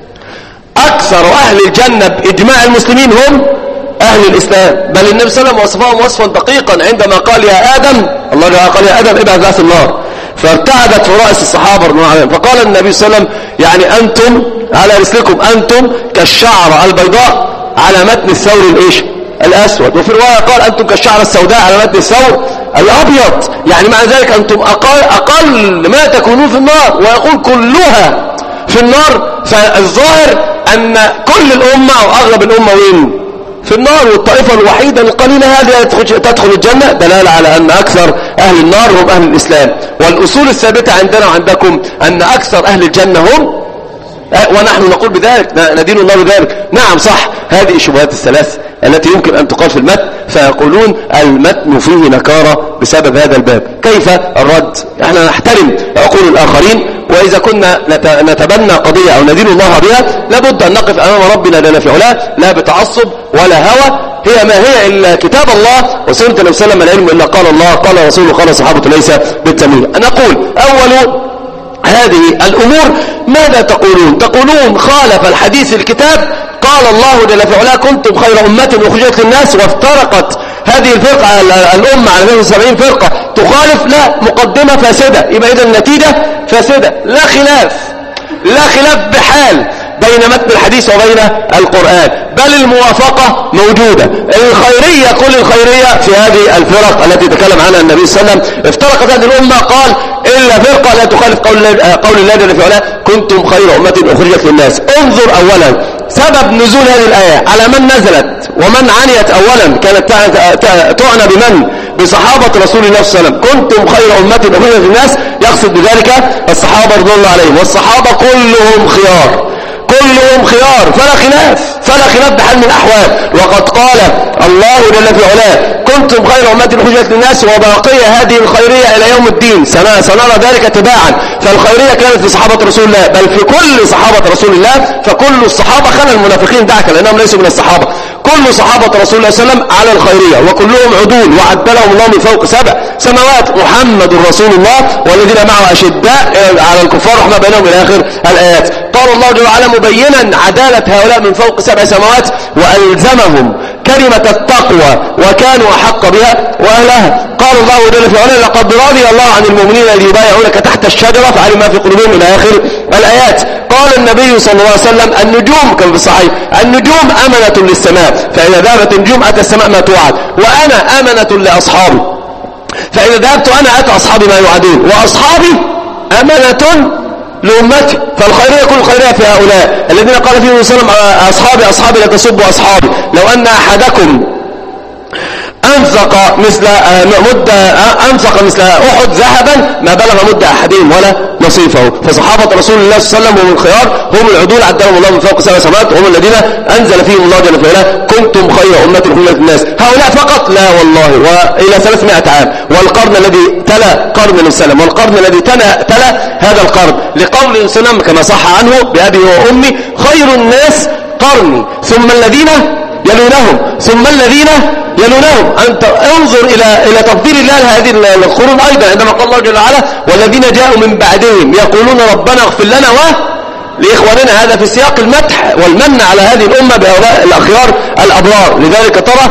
أكثر أهل الجنة بإجماع المسلمين هم أهل الإسلام. بل النبي صلى الله عليه وسلم وصفهم وصفا دقيقا عندما قال يا آدم الله تعالى قال يا آدم ابعث ذات النار فارتعدت في رأس الصحابة رضي الله عنهم. فقال النبي صلى الله عليه وسلم يعني أنتم على رسلكم أنتم كالشعر البيضاء على متن الثور الإيش الأسود. وفي رواية قال أنتم كالشعر السوداء على متن الثور الأبيض. يعني مع ذلك أنتم أقل, أقل ما تكونون في النار. ويقول كلها في النار، فالظاهر أن كل الأمة أو أغلب الأمة وين؟ في النار، والطائفة الوحيدة القليلة هذه تدخل الجنة، دلالة على أن أكثر أهل النار هم أهل الإسلام. والأصول الثابتة عندنا وعندكم أن أكثر أهل الجنة هم، ونحن نقول بذلك، ندين الله بذلك. نعم صح، هذه الشبهات الثلاث التي يمكن أن تقال في المتن، فيقولون المتن فيه نكارة بسبب هذا الباب. كيف الرد؟ احنا نحترم عقول الآخرين، وإذا كنا نتبنى قضية أو ندين الله بها لابد أن نقف أمام ربنا جل في علاه، لا بتعصب ولا هوى. هي ما هي إلا كتاب الله وسنة النبي صلى الله عليه وسلم، العلم إلا قال الله قال رسوله قال صحابته ليس بالتمويه. نقول أول هذه الأمور ماذا تقولون؟ تقولون خالف الحديث الكتاب. قال الله جل في علاه كنتم خير أمة أخرجت للناس، وافترقت هذه الفرقة الأمة على اثنين وسبعين فرقة تخالف، لا مقدمة فاسدة، يبقى إذا النتيجة فاسدة. لا خلاف لا خلاف بحال بين متن الحديث وبين القرآن، بل الموافقة موجودة. الخيرية كل الخيرية في هذه الفرق التي تكلم عنها النبي صلى الله عليه وسلم. افترقت هذه الأمة قال إلا فرقة لا تخالف قول الله, قول الله جل في علاه كنتم خير أمة أخرجت للناس. انظر أولا سبب نزول هذه الآية، على من نزلت ومن عنيت. أولا كانت تعنى بمن؟ بصحابة رسول الله صلى الله عليه وسلم. كنتم خير أمة أخرجت للناس، يقصد بذلك الصحابة رضي الله عليهم، والصحابة كلهم خيار، كلهم خيار، فلا خلاف فلا خلاف بحال من الأحوال. وقد قال الله جل في علاه كنتم خير أمة أخرجت للناس، وباقية هذه الخيرية إلى يوم الدين، سنرى ذلك تباعا. فالخيرية كانت في صحابة رسول الله، بل في كل صحابة رسول الله، فكل الصحابة خلى المنافقين دعك لأنهم ليسوا من الصحابة. كل صحابة رسول الله صلى الله عليه وسلم على الخيرية، وكلهم عدول وعدلهم الله من فوق سبع سماوات. محمد رسول الله والذين معه أشداء على الكفار رحمة بينهم إلى آخر الآيات. قال الله جل وعلا مبينا عدالة هؤلاء من فوق سبع سماوات، وألزمهم كلمة التقوى وكانوا أحق بها وأهلها. قال الله جل في علاه لقد رضي الله عن المؤمنين الذين يبايعونك تحت الشجرة فعلم ما في قلوبهم إلى آخر الآيات. قال النبي صلى الله عليه وسلم النجوم كما في الصحيح النجوم أمنة للسماء، فإذا ذهبت النجوم أتى السماء ما توعد، وأنا أمنة لأصحابي، فإذا ذهبت أنا أتى أصحابي ما يوعدون، وأصحابي أمنة لأمتي. فالخيرية كل خيرية في هؤلاء الذين قال فيهم صلى الله عليه وسلم أصحابي أصحابي لا تسبوا أصحابي. لو أن أحدكم أنفق مثل مد أنفق مثل أحد ذهبا ما بلغ مد أحدهم ولا نصيفه. فصحابة رسول الله صلى الله عليه وسلم هم الخيار، هم العدول عدلهم الله من فوق سبع سماوات، هم الذين أنزل فيهم الله جل في علاه كنتم خير أمة أخرجت للناس. هؤلاء فقط؟ لا والله، وإلى ثلاثمائة عام. والقرن الذي تلا قرن الإسلام، والقرن الذي تلا هذا القرن، لقول الإسلام كما صح عنه بأبي وأمي خير الناس قرني ثم الذين يلونهم ثم الذين يلونهم. أنت انظر إلى إلى تفضيل الله لهذه القرون أيضا، عندما قال الله جل وعلا والذين جاءوا من بعدهم يقولون ربنا اغفر لنا و لإخواننا. هذا في سياق المدح والمن على هذه الأمة بهؤلاء الأخيار الأبرار. لذلك ترى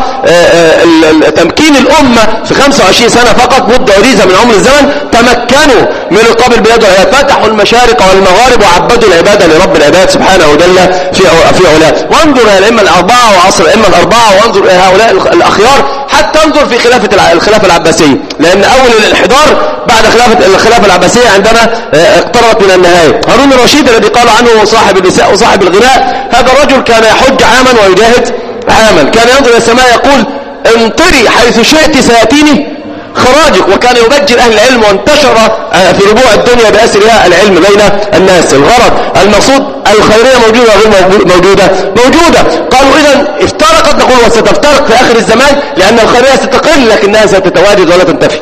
تمكين الأمة في خمسة وعشرين سنة فقط، مدة وريزة من عمر الزمن، تمكنوا من رقاب البلاد والعباد، فتحوا المشارق والمغارب وعبدوا العبادة لرب العباد سبحانه وجل في في علاه. وانظر إلى الأئمة الأربعة وعصر الأئمة الأربعة، وانظر إلى هؤلاء الأخيار، حتى انظر في خلافة الخلافة العباسية، لأن أول الانحدار بعد خلافة الخلافة العباسية عندما اقتربت من النهاية. هارون الرشيد الذي قال عنه صاحب النساء وصاحب الغناء، هذا الرجل كان يحج عاما ويجاهد عاما، كان ينظر إلى السماء يقول انطري حيث شئت سيأتيني خراجك، وكان يبجل أهل العلم، وانتشر في ربوع الدنيا بأسرها العلم بين الناس. الغرض المقصود الخيرية موجودة غير موجودة موجودة. قالوا إذا افترقت، نقول وستفترق في آخر الزمان، لأن الخيرية ستقل لكنها ستتواجد ولا تنتفي،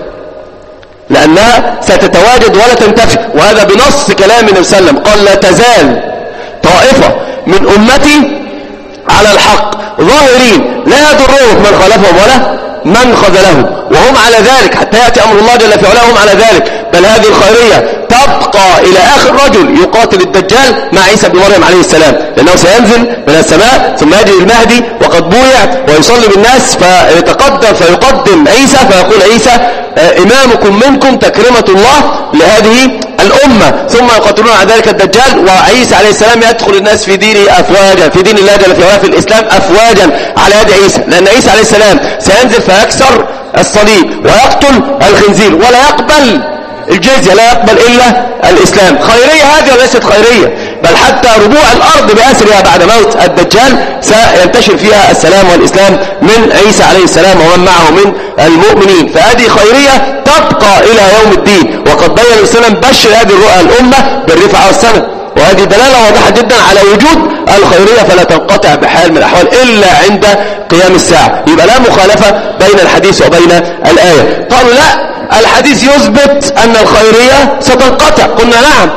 لأنها ستتواجد ولا تنتفي. وهذا بنص كلام النبي صلى الله عليه وسلم، قال لا تزال طائفة من أمتي على الحق ظاهرين لا يضرهم من خالفهم ولا من خذلهم، وهم على ذلك حتى يأتي أمر الله جل في علاه، هم على ذلك. بل هذه الخيرية تبقى إلى آخر رجل يقاتل الدجال مع عيسى بن مريم عليه السلام، لأنه سينزل من السماء ثم يجي المهدي وقد بويع ويصلي بالناس، فيتقدم فيقدم عيسى فيقول عيسى إمامكم منكم تكرمة الله لهذه الأمة، ثم يقاتلون على ذلك الدجال، وعيسى عليه السلام يدخل الناس في دينه أفواجا، في دين الله جل في علاه في الإسلام أفواجا على يد عيسى، لأن عيسى عليه السلام سينزل فيكسر الصليب ويقتل الخنزير ولا يقبل الجزية، لا يقبل إلا الإسلام. خيرية هذه وليست خيرية، بل حتى ربوع الأرض بأسرها بعد موت الدجال سينتشر فيها السلام والإسلام من عيسى عليه السلام ومن معه من المؤمنين. فهذه خيرية تبقى إلى يوم الدين. وقد بين الإسلام بشر هذه الرؤى الأمة بالرفعة والسنة، وهذه دلالة واضحة جدا على وجود الخيرية فلا تنقطع بحال من الأحوال إلا عند قيام الساعة. يبقى لا مخالفة بين الحديث وبين الآية. قالوا لا، الحديث يثبت أن الخيرية ستنقطع. قلنا نعم.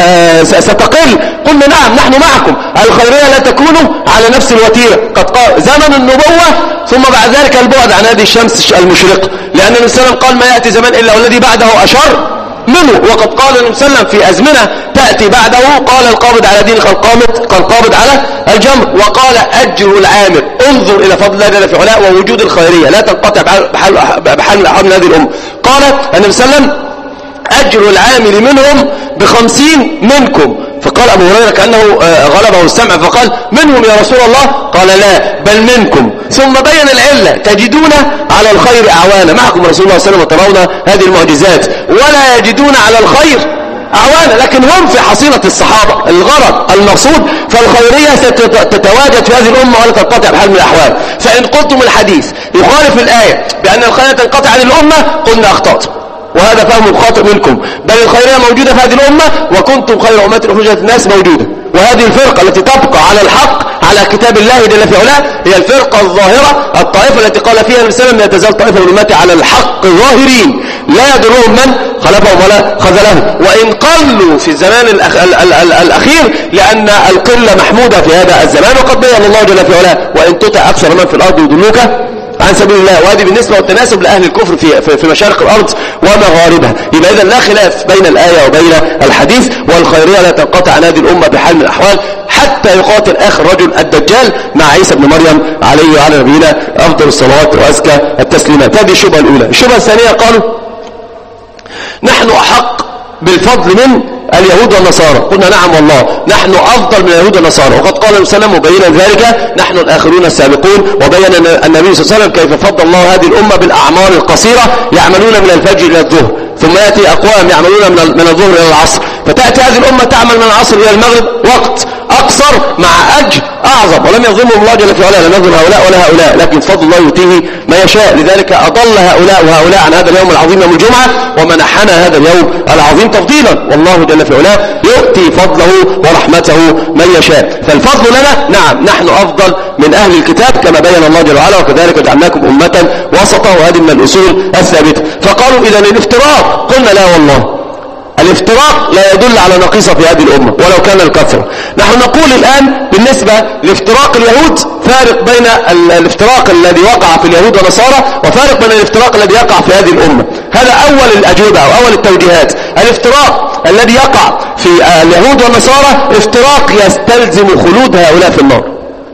ستقل. قلنا نعم نحن معكم. الخيرية لا تكون على نفس الوتيرة. قد قال زمن النبوة ثم بعد ذلك البعد عن هذه الشمس المشرقة، لأن النبي صلى الله عليه وسلم قال ما يأتي زمان إلا والذي بعده أشر منه. وقد قال النبي صلى الله عليه وسلم في أزمنة تأتي بعده قال القابض على دين كالقابض على الجمر، وقال أجر العامل. انظر إلى فضل الله جل في علاه ووجود الخيرية لا تنقطع بحال بحال من الأحوال من هذه الأمة. قال النبي صلى الله عليه وسلم أجر العامل منهم بخمسين منكم. فقال أبو هريرة كأنه غلبه السمع فقال منهم يا رسول الله؟ قال لا بل منكم. ثم بين العلة تجدون على الخير أعوانا. معكم رسول الله صلى الله عليه وسلم وترون هذه المعجزات ولا يجدون على الخير أعوانا، لكن هم في حصيلة الصحابة. الغرض المقصود فالخيرية ستتواجد في هذه الأمة ولا تنقطع بحال من الأحوال. فإن قلتم الحديث يخالف الآية بأن الخيرية تنقطع عن الأمة قلنا أخطأت، وهذا فهم خاطئ منكم. بل الخيرية موجودة في هذه الأمة وكنتم خير أمة أخرجت الناس موجودة. وهذه الفرقة التي تبقى على الحق على كتاب الله جل في علاه هي الفرقة الظاهرة، الطائفة التي قال فيها النبي صلى الله عليه وسلم لا تزال طائفة من أمتي على الحق ظاهرين لا يضرهم من خلفهم ولا خذلهم. وإن قلوا في الزمان الأخ... ال... ال... ال... الأخير لأن القلة محمودة في هذا الزمان. وقد بين الله جل في علاه وإن تطع أكثر من في الأرض يضلوك عن سبيل الله. وهذه بالنسبة والتناسب لأهل الكفر في, في مشارق الأرض ومغاربها. يبقى إذن لا خلاف بين الآية وبين الحديث، والخيرية لا تنقطع عن هذه الأمة بحال من الأحوال حتى يقاتل آخر رجل الدجال مع عيسى بن مريم عليه وعلى نبينا أفضل الصلوات وأزكى التسليمات. هذه الشبهة الأولى. الشبهة الثانية قالوا نحن أحق بالفضل من اليهود والنصارى. قلنا نعم والله نحن أفضل من اليهود والنصارى. وقد قال النبي صلى الله عليه وسلم مبينا ذلك نحن الآخرون السابقون. وبين النبي صلى الله عليه وسلم كيف فضل الله هذه الأمة بالأعمار القصيرة يعملون من الفجر إلى الظهر، ثم يأتي أقوام يعملون من الظهر إلى العصر، فتأتي هذه الأمة تعمل من العصر إلى المغرب وقت أقصر مع أجر أعظم. ولم يظلمهم الله جل في علاه، لم يظلم هؤلاء ولا هؤلاء، لكن فضل الله يؤتيه ما يشاء. لذلك أضل هؤلاء وهؤلاء عن هذا اليوم العظيم يوم الجمعة ومنحنا هذا اليوم العظيم تفضيلا. والله جل في علاه يؤتي فضله ورحمته من يشاء. فالفضل لنا نعم نحن أفضل من أهل الكتاب كما بين الله جل وعلا وكذلك جعلناكم أمة وسطا، وهذه من الأصول الثابتة. فقالوا إذا الافتراق. قلنا لا والله الافتراق لا يدل على نقيصة في هذه الأمة ولو كان الكثرة. نحن نقول الآن بالنسبة لافتراق اليهود فارق بين الافتراق الذي وقع في اليهود والنصارى وفارق بين الافتراق الذي يقع في هذه الأمة. هذا أول الأجوبة أو أول التوجيهات. الافتراق الذي يقع في اليهود والنصارى افتراق يستلزم خلود هؤلاء في النار.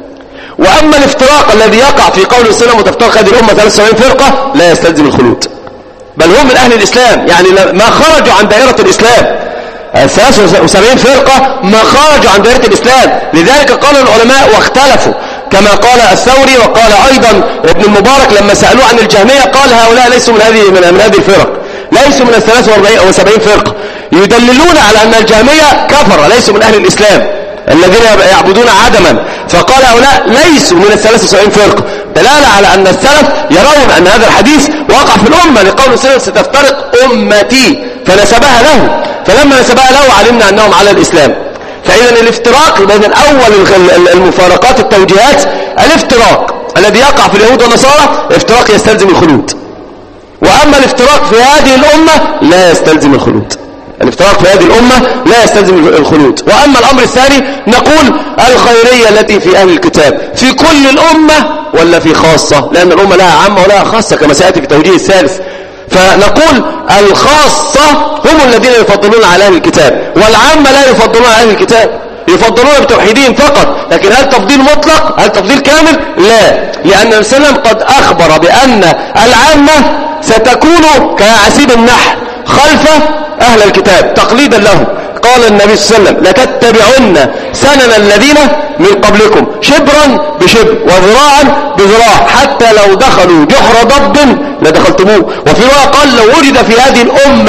وأما الافتراق الذي يقع في قول السلام وتفترق هذه الأمة ثلاث وسبعين فرقة لا يستلزم الخلود، بل هم من أهل الإسلام، يعني ما خرجوا عن دائرة الإسلام. ثلاث وسبعين فرقة ما خرجوا عن دائرة الإسلام. لذلك قال العلماء واختلفوا كما قال الثوري وقال أيضا ابن المبارك لما سألوه عن الجهمية قال هؤلاء ليسوا من هذه من, من هذه الفرق، ليسوا من الثلاث وسبعين فرقة. يدللون على أن الجهمية كفر ليسوا من أهل الإسلام الذين يعبدون عدما. فقال هؤلاء ليسوا من الثلاث وسبعين فرقة، دلالة على أن السلف يرون أن هذا الحديث وقع في الأمة لقول السلف ستفترق أمتي فنسبها له، فلما نسبها له علمنا أنهم على الإسلام. فإذا الافتراق بين أول المفارقات التوجيهات الافتراق الذي يقع في اليهود والنصارى افتراق يستلزم الخلود، وأما الافتراق في هذه الأمة لا يستلزم الخلود. الافتراق في هذه الأمة لا يستلزم الخلود. وأما الأمر الثاني نقول الخيرية التي في أهل الكتاب في كل الأمة ولا في خاصة، لأن الأمة لها عامة ولها خاصة كما سيأتي في التوجيه الثالث. فنقول الخاصة هم الذين يفضلون على أهل الكتاب، والعامة لا يفضلون على أهل الكتاب، يفضلون بتوحيدهم فقط. لكن هل تفضيل مطلق؟ هل تفضيل كامل؟ لا، لأن السلام قد أخبر بأن العامة ستكون كعسيب النحل خلف أهل الكتاب تقليدا له. قال النبي صلى الله عليه وسلم لتتبعن سنن الذين من قبلكم شبرا بشبر وذراعا بذراع حتى لو دخلوا جحر ضب لدخلتموه. وفي رواية قال لو وجد في هذه الأمة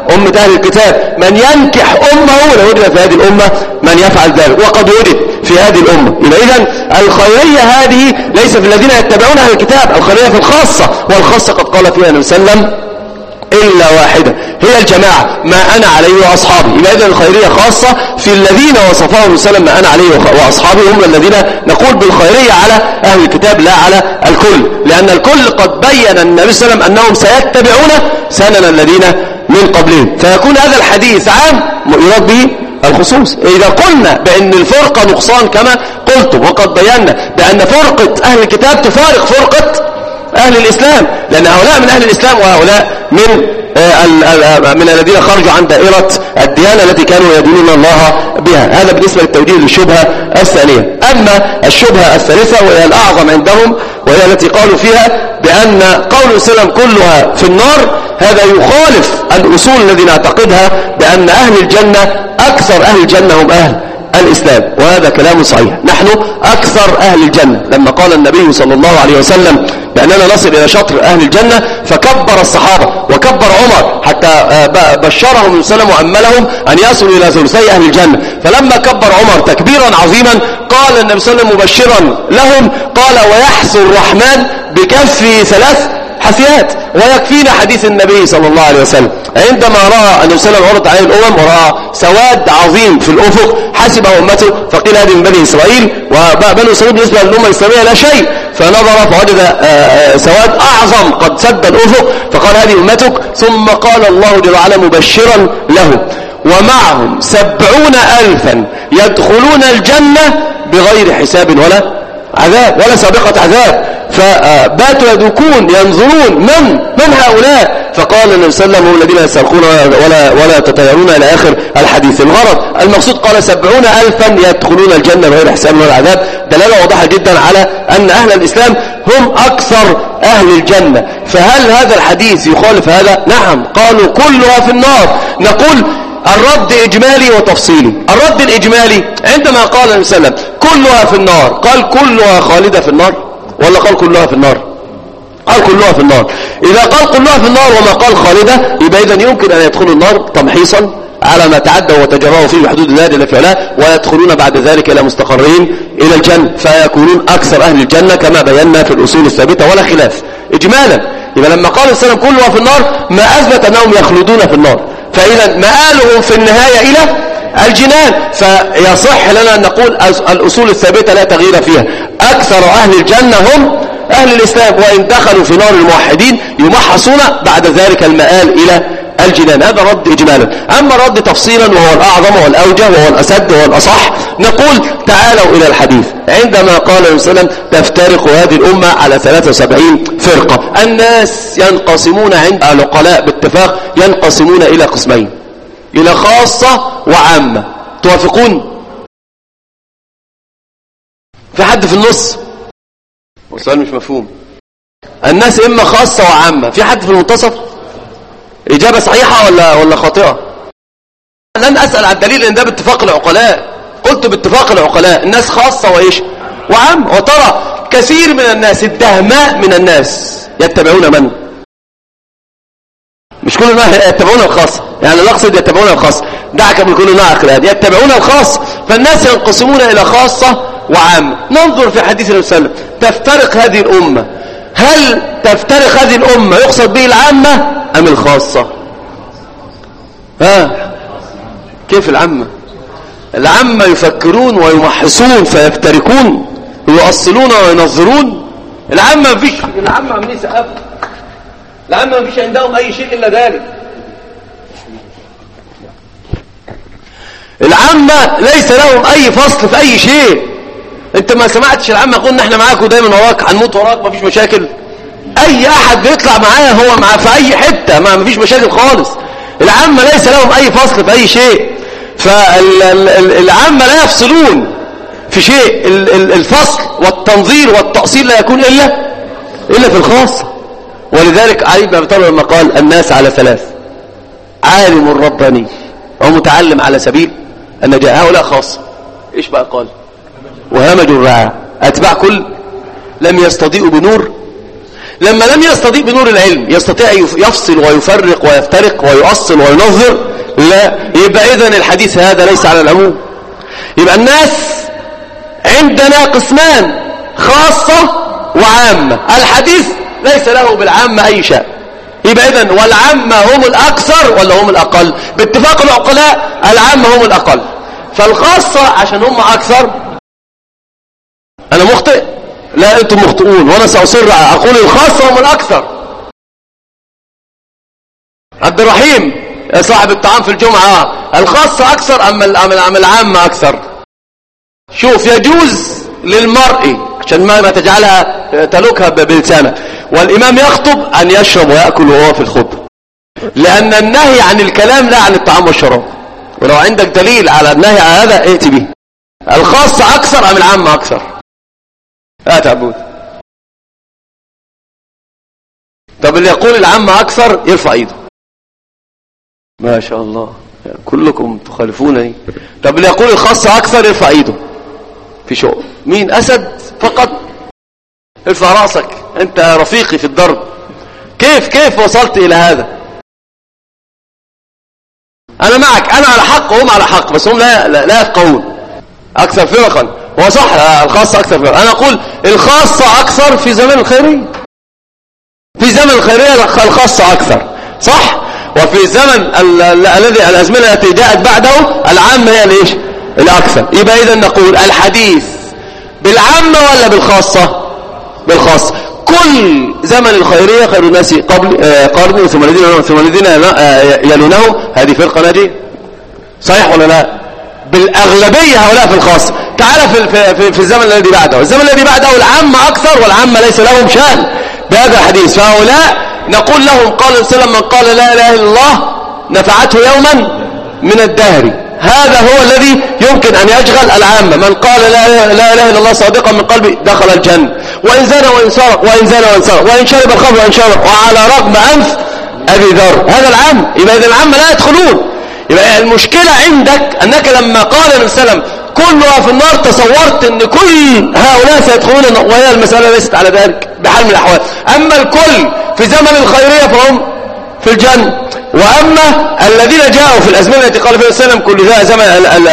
أمة أهل الكتاب من ينكح أمه لوجد في هذه الأمة من يفعل ذلك، وقد وجد في هذه الأمة. إذن الخيرية هذه ليس في الذين يتبعون أهل الكتاب، الخيرية في الخاصة، والخاصة قد قال فيها النبي صلى الله عليه وسلم إلا واحدة هي الجماعة ما أنا عليه وأصحابي. إذن الخيرية خاصة في الذين وصفهم النبي صلى الله عليه وسلم ما أنا عليه وأصحابي، هم الذين نقول بالخيرية على أهل الكتاب لا على الكل، لأن الكل قد بين النبي صلى الله عليه وسلم أنهم سيتبعون سنن الذين من قبلهم، فيكون هذا الحديث عام يراد به الخصوص. إذا قلنا بأن الفرقة نقصان كما قلت، وقد بينا بأن فرقة أهل الكتاب تفارق فرقة أهل الإسلام، لأن هؤلاء من أهل الإسلام وهؤلاء من من الذين خرجوا عن دائرة الديانة التي كانوا يدينون الله بها. هذا بالنسبة للتوجيه للشبهة الثانية. أما الشبهة الثالثة وهي الأعظم عندهم، وهي التي قالوا فيها بأن قول السلام كلها في النار، هذا يخالف الأصول الذي نعتقدها بأن أهل الجنة أكثر أهل الجنة هم أهل الإسلام، وهذا كلام صحيح. نحن أكثر أهل الجنة، لما قال النبي صلى الله عليه وسلم بأننا نصل إلى شطر أهل الجنة فكبر الصحابة وكبر عمر حتى بشرهم وسلم وأملهم أن يصلوا إلى ثلثي أهل الجنة. فلما كبر عمر تكبيرا عظيما قال النبي صلى الله عليه وسلم مبشرا لهم، قال ويحث الرحمن بكفه ثلاث حثيات. ويكفينا حديث النبي صلى الله عليه وسلم عندما رأى النبي صلى الله عليه وسلم عرض عليه الأمم ورأى سواد عظيم في الأفق حسبه أمته فقيل هذه من بني إسرائيل، وبني إسرائيل بالنسبة للأمة الإسلامية لا شيء، فنظر فوجد سواد أعظم قد سد الأفق فقال هذه أمتك. ثم قال الله جل وعلا مبشرا له ومعهم سبعون ألفا يدخلون الجنة بغير حساب ولا عذاب ولا سابقة عذاب. فباتوا يدوكون ينظرون من من هؤلاء، فقال النبي صلى الله عليه وسلم هم الذين يسرقون ولا ولا يتطيرون إلى آخر الحديث. الغرض المقصود قال سبعون ألفا يدخلون الجنة بغير حساب ولا عذاب، دلالة واضحة جدا على أن أهل الإسلام هم أكثر أهل الجنة. فهل هذا الحديث يخالف هذا؟ نعم، قالوا كلها في النار. نقول الرد إجمالي وتفصيلي. الرد الإجمالي عندما قال النبي صلى الله عليه وسلم كلها في النار، قال كلها خالدة في النار ولا قال كلها في النار؟ قال كلها في النار. إذا قال كلها في النار وما قال خالدة، يبقى إذن يمكن أن يدخلوا النار تمحيصا على ما تعدوا وتجرؤوا فيه بحدود الله جل في علاه، ويدخلون بعد ذلك إلى مستقرين إلى الجنة، فيكونون أكثر أهل الجنة كما بينا في الأصول الثابتة ولا خلاف إجمالا. يبقى لما قال السلام كلها في النار ما أثبت أنهم يخلدون في النار، فإذا مآلهم في النهاية إلى الجنان. فيصح لنا أن نقول الأصول الثابتة لا تغيير فيها، أكثر أهل الجنة هم أهل الإسلام، وإن دخلوا في نار الموحدين يمحصون بعد ذلك المآل إلى الجنان. هذا رد إجمالا. أما رد تفصيلا وهو الأعظم والأوجه وهو الأسد وهو الأصح، نقول تعالوا إلى الحديث. عندما قال النبي صلى الله عليه وسلم تفترق هذه الأمة على ثلاثة وسبعين فرقة، الناس ينقسمون عند العقلاء باتفاق ينقسمون إلى قسمين، إلى خاصة وعامة. توافقون؟ في حد في النص؟ والسؤال مش مفهوم. الناس إما خاصة وعامة، في حد في المنتصف؟ إجابة صحيحة ولا ولا خاطئة؟ لن أسأل عن دليل إن ده باتفاق العقلاء. قلت باتفاق العقلاء الناس خاصة وإيش؟ وعام. وترى كثير من الناس الدهماء من الناس يتبعون من؟ مش كل ما يتبعون الخاص، يعني لا أقصد يتبعون الخاص، دعك من كل نوع عقلان، يتبعون الخاص. فالناس ينقسمون إلى خاصة وعامة. ننظر في حديث النبي صلى الله عليه وسلم تفترق هذه الأمة، هل تفترق هذه الأمة يقصد به العامة أم الخاصة؟ ها كيف العامة؟ العامة يفكرون ويمحصون فيفتركون ويؤصلون وينظرون. العامة مفيش، العامة عاملين سقف، العامة مفيش عندهم أي شيء إلا ذلك. العامة ليس لهم أي فصل في أي شيء. أنت ما سمعتش العامة يقول نحن معاك ودايما وراك، هنموت وراك، مفيش مشاكل. أي أحد بيطلع معاه هو معاه في أي حتة، ما مفيش مشاكل خالص. العامة ليس لهم أي فصل في أي شيء، فالعامة لا يفصلون في شيء. الفصل والتنظير والتأصيل لا يكون إلا إلا في الخاصة. ولذلك علي بن أبي طالب لما قال الناس على ثلاث: عالم رباني ومتعلم على سبيل النجاة، هؤلاء خاصة. إيش بقى قال؟ وهمج الرعاة أتباع كل لم يستضيئوا بنور لما لم يستطيع بنور العلم يستطيع يفصل ويفرق ويفترق ويؤصل وينظر؟ لا. يبقى إذن الحديث هذا ليس على العموم. يبقى الناس عندنا قسمان، خاصة وعامة. الحديث ليس له بالعامة أي شيء. يبقى إذن والعامة هم الأكثر ولا هم الأقل؟ باتفاق العقلاء العامة هم الأقل، فالخاصة عشان هم أكثر. أنا مخطئ؟ لا، أنتم مخطئون، وأنا سأصر أقول الخاصة هم الأكثر. عبد الرحيم صاحب الطعام في الجمعة، الخاصة أكثر أم العامة أكثر؟ شوف، يجوز للمرء عشان ما تجعلها تلوكها بلسانه والإمام يخطب أن يشرب ويأكل وهو في الخطبة، لأن النهي عن الكلام لا عن الطعام والشراب. ولو عندك دليل على النهي عن هذا ائت به. الخاصة أكثر أم العامة أكثر؟ هات عبود. طب اللي يقول العامة أكثر يرفع ايده. ما شاء الله، كلكم تخالفونني. طب اللي يقول الخاصة أكثر يرفع ايده. في شو مين؟ أسد فقط؟ ارفع رأسك، أنت رفيقي في الضرب. كيف كيف وصلت إلى هذا؟ أنا معك، أنا على حق وهم على حق، بس هم لا لا, لا يفقهون. أكثر فرقا، هو صح الخاصة أكثر فرقا. أنا أقول الخاصة أكثر في زمن الخيرية، في زمن الخيرية الخاصة أكثر، صح؟ وفي زمن الذي الأزمنة التي جاءت بعده العامة هي ليش الأكثر. يبقى إذا نقول الحديث بالعامة ولا بالخاصة؟ بالخاصة. كل زمن الخيرية خير الناس قبل قرن ثم الذين ثم الذين يلونهم، هذه فرقة ناجية، صحيح ولا لا؟ بالأغلبية هؤلاء في الخاصة. تعال في في في الزمن الذي بعده، الزمن الذي بعده العامة أكثر والعامة ليس لهم شأن بهذا الحديث. فهؤلاء نقول لهم قال السلام من قال لا إله إلا الله نفعته يوما من الدهر. هذا هو الذي يمكن أن يشغل العامة. من قال لا إله إلا الله صادقا من قلبه دخل الجنة، وإن زنى وإن سرق وإن زنى وإن سرق وإن شرب الخمر وإن شرب وعلى رغم أنف أبي ذر، هذا العام. يبقى إذا العامة لا يدخلون. يبقى المشكلة عندك أنك لما قال النبي صلى الله عليه وسلم كلها في النار تصورت أن كل هؤلاء سيدخلون، وهي المسألة ليست على ذلك بحال من الأحوال. أما الكل في زمن الخيرية فهم في الجنة، وأما الذين جاءوا في الأزمنة التي قال فيها السلام كل ذا زمن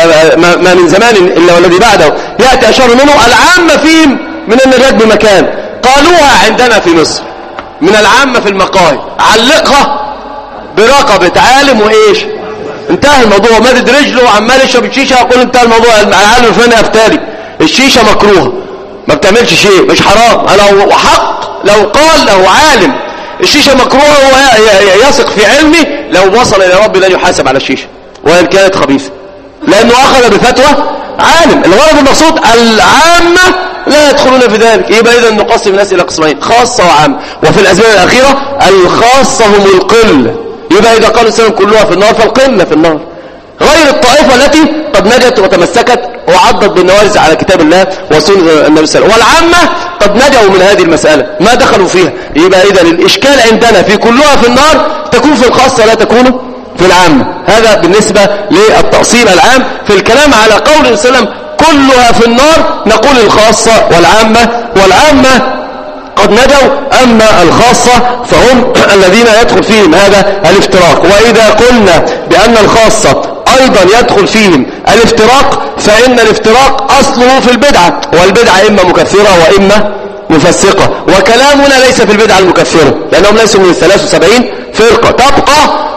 ما من زمان إلا والذي بعده يأتي أشهر منه، العامة فيهم من النجاة بمكان. قالوها عندنا في مصر من العامة في المقاهي، علقها برقبة عالم وإيش انتهى الموضوع. مدد رجله وعمال يشرب الشيشة، أقول انتهى الموضوع. العالم الفلاني أفتاري، الشيشة مكروهة ما بتعملش شيء، مش حرام. لو حق لو قال له عالم الشيشة مكروهة وهو يثق في علمه، لو وصل إلى ربي لن يحاسب على الشيشة وإن كانت خبيثة، لأنه أخذ بفتوى عالم. الغرض المقصود العامة لا يدخلون في ذلك. يبقى إذا نقسم الناس إلى قسمين، خاصة وعامة. وفي الأزمنة الأخيرة الخاصة هم القلة. يبقى إذا قالوا السلام كلها في النار فالقلة في النار، غير الطائفة التي قد نجت وتمسكت وعضت بالنوارز على كتاب الله وسنة النبي صلى الله عليه وسلم، والعامة قد نجوا من هذه المسألة ما دخلوا فيها. يبقى إذا الإشكال عندنا في كلها في النار تكون في الخاصة لا تكون في العامة. هذا بالنسبة للتأصيل العام. في الكلام على قول السلام كلها في النار نقول الخاصة والعامة، والعامة قد نجوا، أما الخاصة فهم الذين يدخل فيهم هذا الافتراق. وإذا قلنا بأن الخاصة أيضا يدخل فيهم الافتراق فإن الافتراق أصله في البدعة، والبدعة إما مكثرة وإما مفسقة. وكلامنا ليس في البدعة المكثرة لأنهم ليسوا من ثلاث وسبعين فرقة، تبقى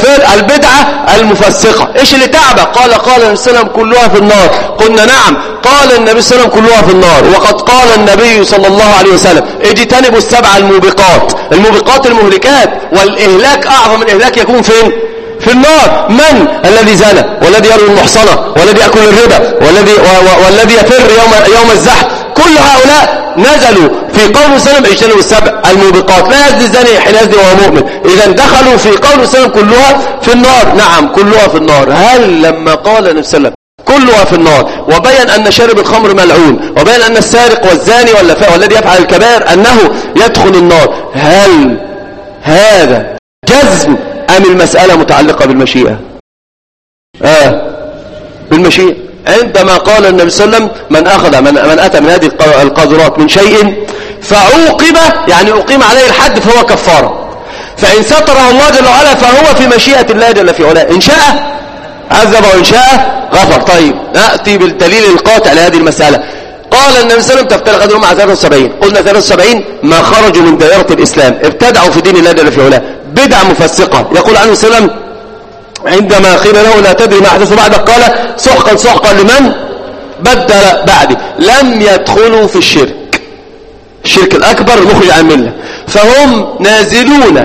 البدعة المفسقة. إيش اللي تعبه؟ قال قال النبي صلى الله عليه وسلم كلها في النار. قلنا نعم، قال النبي صلى الله عليه وسلم كلها في النار، وقد قال النبي صلى الله عليه وسلم اجتنبوا السبع الموبقات، الموبقات المهلكات، والإهلاك أعظم الإهلاك يكون فين؟ في النار. من الذي زنى والذي يرمي المحصنة والذي يأكل الربا والذي والذي يفر يوم يوم الزحف، كل هؤلاء نزلوا في قول وسلم اجتنبوا السبع الموبقات. لا يزني الزاني حين يزني وهو مؤمن. إذا دخلوا في قول وسلم كلها في النار. نعم كلها في النار. هل لما قال النبي صلى الله عليه وسلم كلها في النار وبين أن شارب الخمر ملعون وبين أن السارق والزاني والذي يفعل الكبائر أنه يدخل النار، هل هذا جزم أم المسألة متعلقة بالمشيئة؟ آه بالمشيئة. عندما قال النبي صلى الله عليه وسلم من أخذ من, من أتى من هذه القاذورات من شيء فعوقب يعني أقيم عليه الحد فهو كفارة، فإن ستره الله جل وعلا فهو في مشيئة الله جل في علاه، إن شاء عذب وإن شاء غفر. طيب نأتي بالدليل القاطع لهذه المسألة. قال النبي صلى الله عليه وسلم تفترق هذه الأمة على ثلاثة وسبعين، قلنا ثلاثة وسبعين ما خرجوا من دائرة الإسلام، ابتدعوا في دين الله جل في علاه بدع مفسقة. يقول عنه صلى الله عليه وسلم عندما قيل له لا تدري ما أحدث بعدك قال سحقا سحقا لمن بدل بعدي. لم يدخلوا في الشرك، الشرك الأكبر المخرج عن الملة، فهم نازلون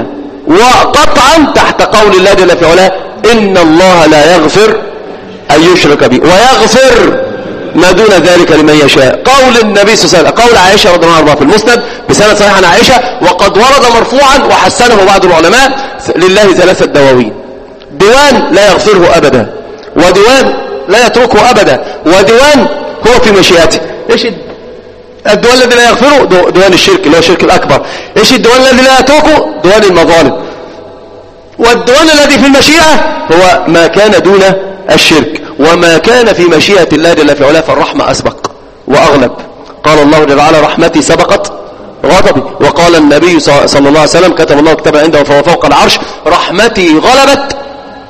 وقطعا تحت قول الله جل في علاه إن الله لا يغفر أن يشرك به ويغفر ما دون ذلك لمن يشاء. قول النبي صلى الله عليه وسلم، قول عائشة رضي الله عنها في المسند بسند صحيح عن عائشة، وقد ورد مرفوعا وحسنه بعض العلماء لله ثلاثة دواوين: ديوان لا يغفره أبدا، وديوان لا يتركه أبدا، وديوان هو في مشيئته. ايش الديوان الذي لا يغفره؟ ديوان الشرك اللي هو الشرك الأكبر. ايش الديوان الذي لا يتركه؟ ديوان المظالم. والديوان الذي في المشيئة هو ما كان دون الشرك، وما كان في مشيئة الله جل في علاه فالرحمة أسبق وأغلب. قال الله جل وعلا رحمتي سبقت غضبي، وقال النبي صلى الله عليه وسلم كتب الله كتابا عنده فهو فوق العرش رحمتي غلبت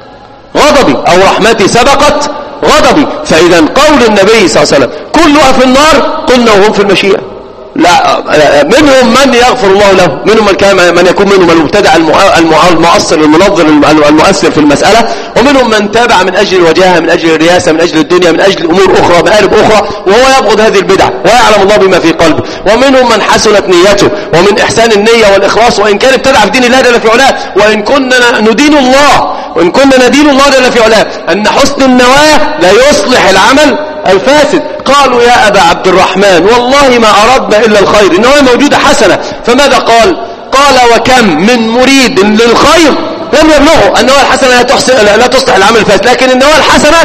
غضبي أو رحمتي سبقت غضبي. فإذا قول النبي صلى الله عليه وسلم كلها في النار قلنا وهم في المشيئة. لا منهم من يغفر الله له، منهم من كان من يكون منهم المبتدع المعصر المنظر المؤثر في المسألة، ومنهم من تابع من أجل الوجاهة من أجل الرياسة من أجل الدنيا من أجل أمور أخرى مآرب أخرى، وهو يبغض هذه البدع ويعلم الله بما في قلبه. ومنهم من حسنت نيته ومن إحسان النية والإخلاص، وإن كان ابتدع في دين الله جل في علاه، وإن كنا ندين الله وإن كنا ندين الله جل في علاه أن حسن النوايا لا يصلح العمل الفاسد. قالوا يا أبا عبد الرحمن والله ما أردنا إلا الخير، النوايا موجودة حسنة. فماذا قال؟ قال وكم من مريد للخير لم يبلغه. النوايا الحسنة لا, تحسن لا تصلح العمل الفاسد، لكن النوايا الحسنة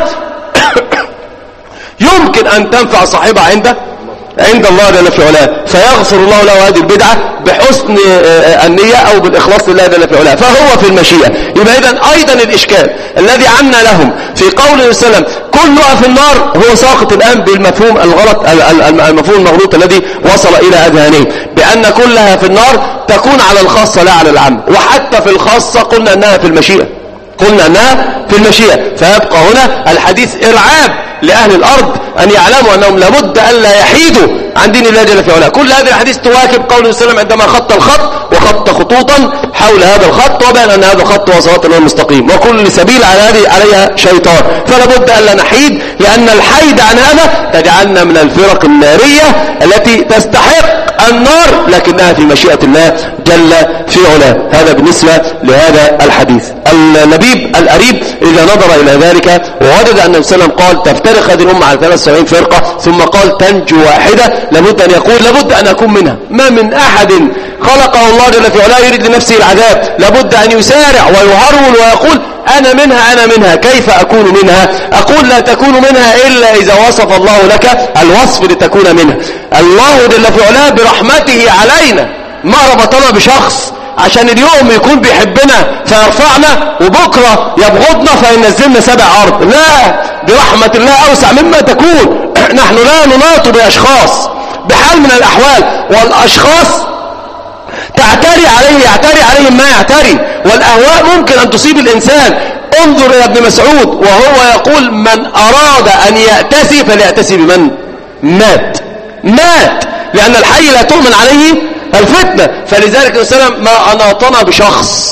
يمكن أن تنفع صاحبها عنده عند الله جل في علاه، فيغفر الله له هذه البدعة بحسن النية أو بالإخلاص لله جل في علاه، فهو في المشيئة. يبقى إذن أيضا الإشكال الذي عنا لهم في قوله صلى الله عليه وسلم كلها في النار هو ساقط الآن بالمفهوم الغلط المفهوم المغلوط الذي وصل إلى أذهانهم، بأن كلها في النار تكون على الخاصة لا على العام. وحتى في الخاصة قلنا أنها في المشيئة قلنا أنها في المشيئة. فيبقى هنا الحديث إرعاب لأهل الأرض أن يعلموا أنهم لابد أن لا يحيدوا عن دين الله جل في علاه. كل هذه الحديث تواكب قوله صلى الله عليه وسلم عندما خط الخط وخط خطوطا حول هذا الخط، وبين أن هذا الخط هو صراط الله المستقيم، وكل سبيل على هذه عليها شيطان. فلابد أن لا نحيد، لأن الحيد عن هذا تجعلنا من الفرق النارية التي تستحق النار لكنها في مشيئة الله جل في علاه. هذا بالنسبة لهذا الحديث. اللبيب الأريب إذا نظر إلى ذلك ووجد أن النبي صلى الله عليه وسلم قال تفترق هذه الأمة على ثلاث وسبعين فرقة ثم قال تنجو واحدة، لابد أن يقول لابد أن أكون منها. ما من أحد خلقه الله جل في علاه يريد لنفسه العذاب، لابد أن يسارع ويهرول ويقول أنا منها أنا منها. كيف أكون منها؟ أقول لا تكون منها إلا إذا وصف الله لك الوصف لتكون منها. الله جل في علاه برحمته علينا ما ربطنا بشخص عشان اليوم يكون بيحبنا فيرفعنا وبكرة يبغضنا فينزلنا سبع أرض. لا، برحمة الله أوسع مما تكون. نحن لا نناط بأشخاص بحال من الأحوال، والأشخاص تعتري عليه يعتري عليهم ما يعتري، والأهواء ممكن أن تصيب الإنسان. انظر إلى ابن مسعود وهو يقول من أراد أن يأتسي فليأتسي بمن مات مات لأن الحي لا تؤمن عليه الفتنة. فلذلك السلام ما أناطنا بشخص،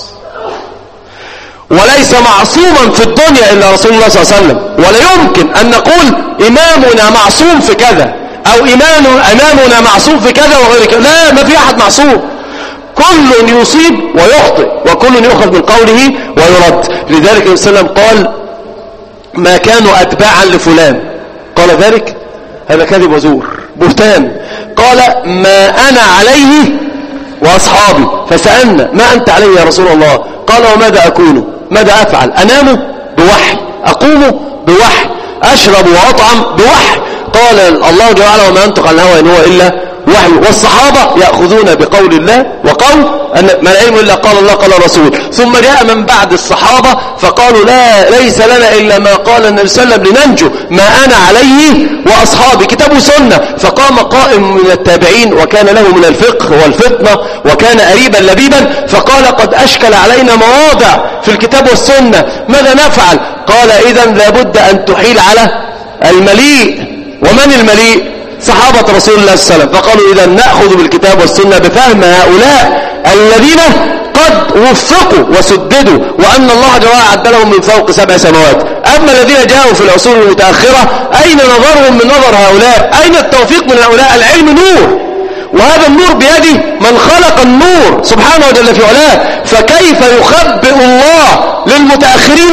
وليس معصوما في الدنيا إلا رسول الله صلى الله عليه وسلم. ولا يمكن أن نقول إمامنا معصوم في كذا أو إمامنا معصوم في كذا وغير كذا. لا، ما في أحد معصوم، كل يصيب ويخطئ وكل يؤخذ من قوله ويرد. لذلك النبي صلى الله عليه وسلم قال ما كانوا أتباعا لفلان، قال ذلك هذا كذب وزور بهتان. قال ما أنا عليه وأصحابي، فسألنا ما أنت عليه يا رسول الله؟ قال وماذا أكون؟ ماذا أفعل؟ أنام بوحي، أقوم بوحي، أشرب وأطعم بوحي. قال الله جل وعلا وما ينطق عن الهوى إن هو إلا وحي، والصحابة يأخذون بقول الله وقول أن ما العلم إلا قال الله قال الرسول. ثم جاء من بعد الصحابة فقالوا لا ليس لنا إلا ما قال النبي صلى الله عليه وسلم لننجو، ما أنا عليه وأصحابي كتاب وسنة. فقام قائم من التابعين وكان له من الفقه والفطنة وكان قريبا لبيبا فقال قد أشكل علينا مواضع في الكتاب والسنة، ماذا نفعل؟ قال إذن لابد أن تحيل على المليء. ومن المليء؟ صحابة رسول الله صلى الله عليه وسلم. فقالوا إذا نأخذ بالكتاب والسنة بفهم هؤلاء الذين قد وفقوا وسددوا وأن الله جل وعلا عد لهم من فوق سبع سماوات. أما الذين جاءوا في العصور المتأخرة أين نظرهم من نظر هؤلاء؟ أين التوفيق من هؤلاء؟ العلم نور، وهذا النور بيده من خلق النور سبحانه وجل في علاه. فكيف يخبئ الله للمتأخرين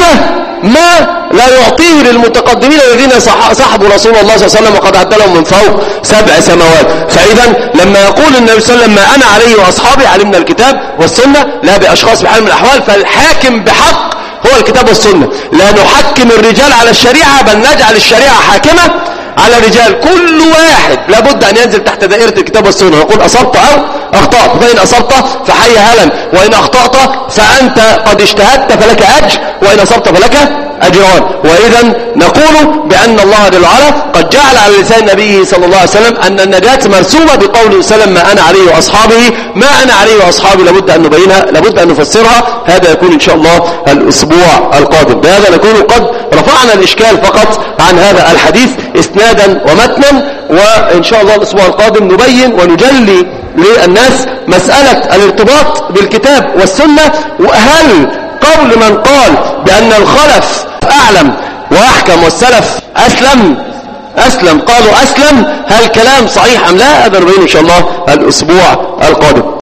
ما لا يعطيه للمتقدمين الذين صحبوا رسول الله صلى الله عليه وسلم وقد عد لهم من فوق سبع سماوات؟ فإذا لما يقول النبي صلى الله عليه وسلم ما أنا عليه وأصحابي علمنا الكتاب والسنة لا بأشخاص بحال من الأحوال، فالحاكم بحق هو الكتاب والسنة. لا نحكم الرجال على الشريعة بل نجعل الشريعة حاكمة على الرجال. كل واحد لابد أن ينزل تحت دائرة الكتاب والسنة ويقول أصبت أو أخطأت، فإن أصبت فحي هلا، وإن أخطأت فأنت قد اجتهدت فلك أجر، وإن أصبت فلك أجران. وإذا نقول بأن الله جل وعلا قد جعل على لسان نبيه صلى الله عليه وسلم أن النجاة مرسومة بقوله صلى الله عليه وسلم ما أنا عليه وأصحابه. ما أنا عليه وأصحابي لابد أن نبينها، لابد أن نفسرها. هذا يكون إن شاء الله الأسبوع القادم. بهذا نكون قد رفعنا الإشكال فقط عن هذا الحديث إسنادا ومتنا، وإن شاء الله الأسبوع القادم نبين ونجلي للناس مسألة الارتباط بالكتاب والسنة. وهل قول من قال بأن الخلف أعلم وأحكم والسلف أسلم أسلم قالوا أسلم، هل كلام صحيح أم لا؟ هذا نبين إن شاء الله الأسبوع القادم.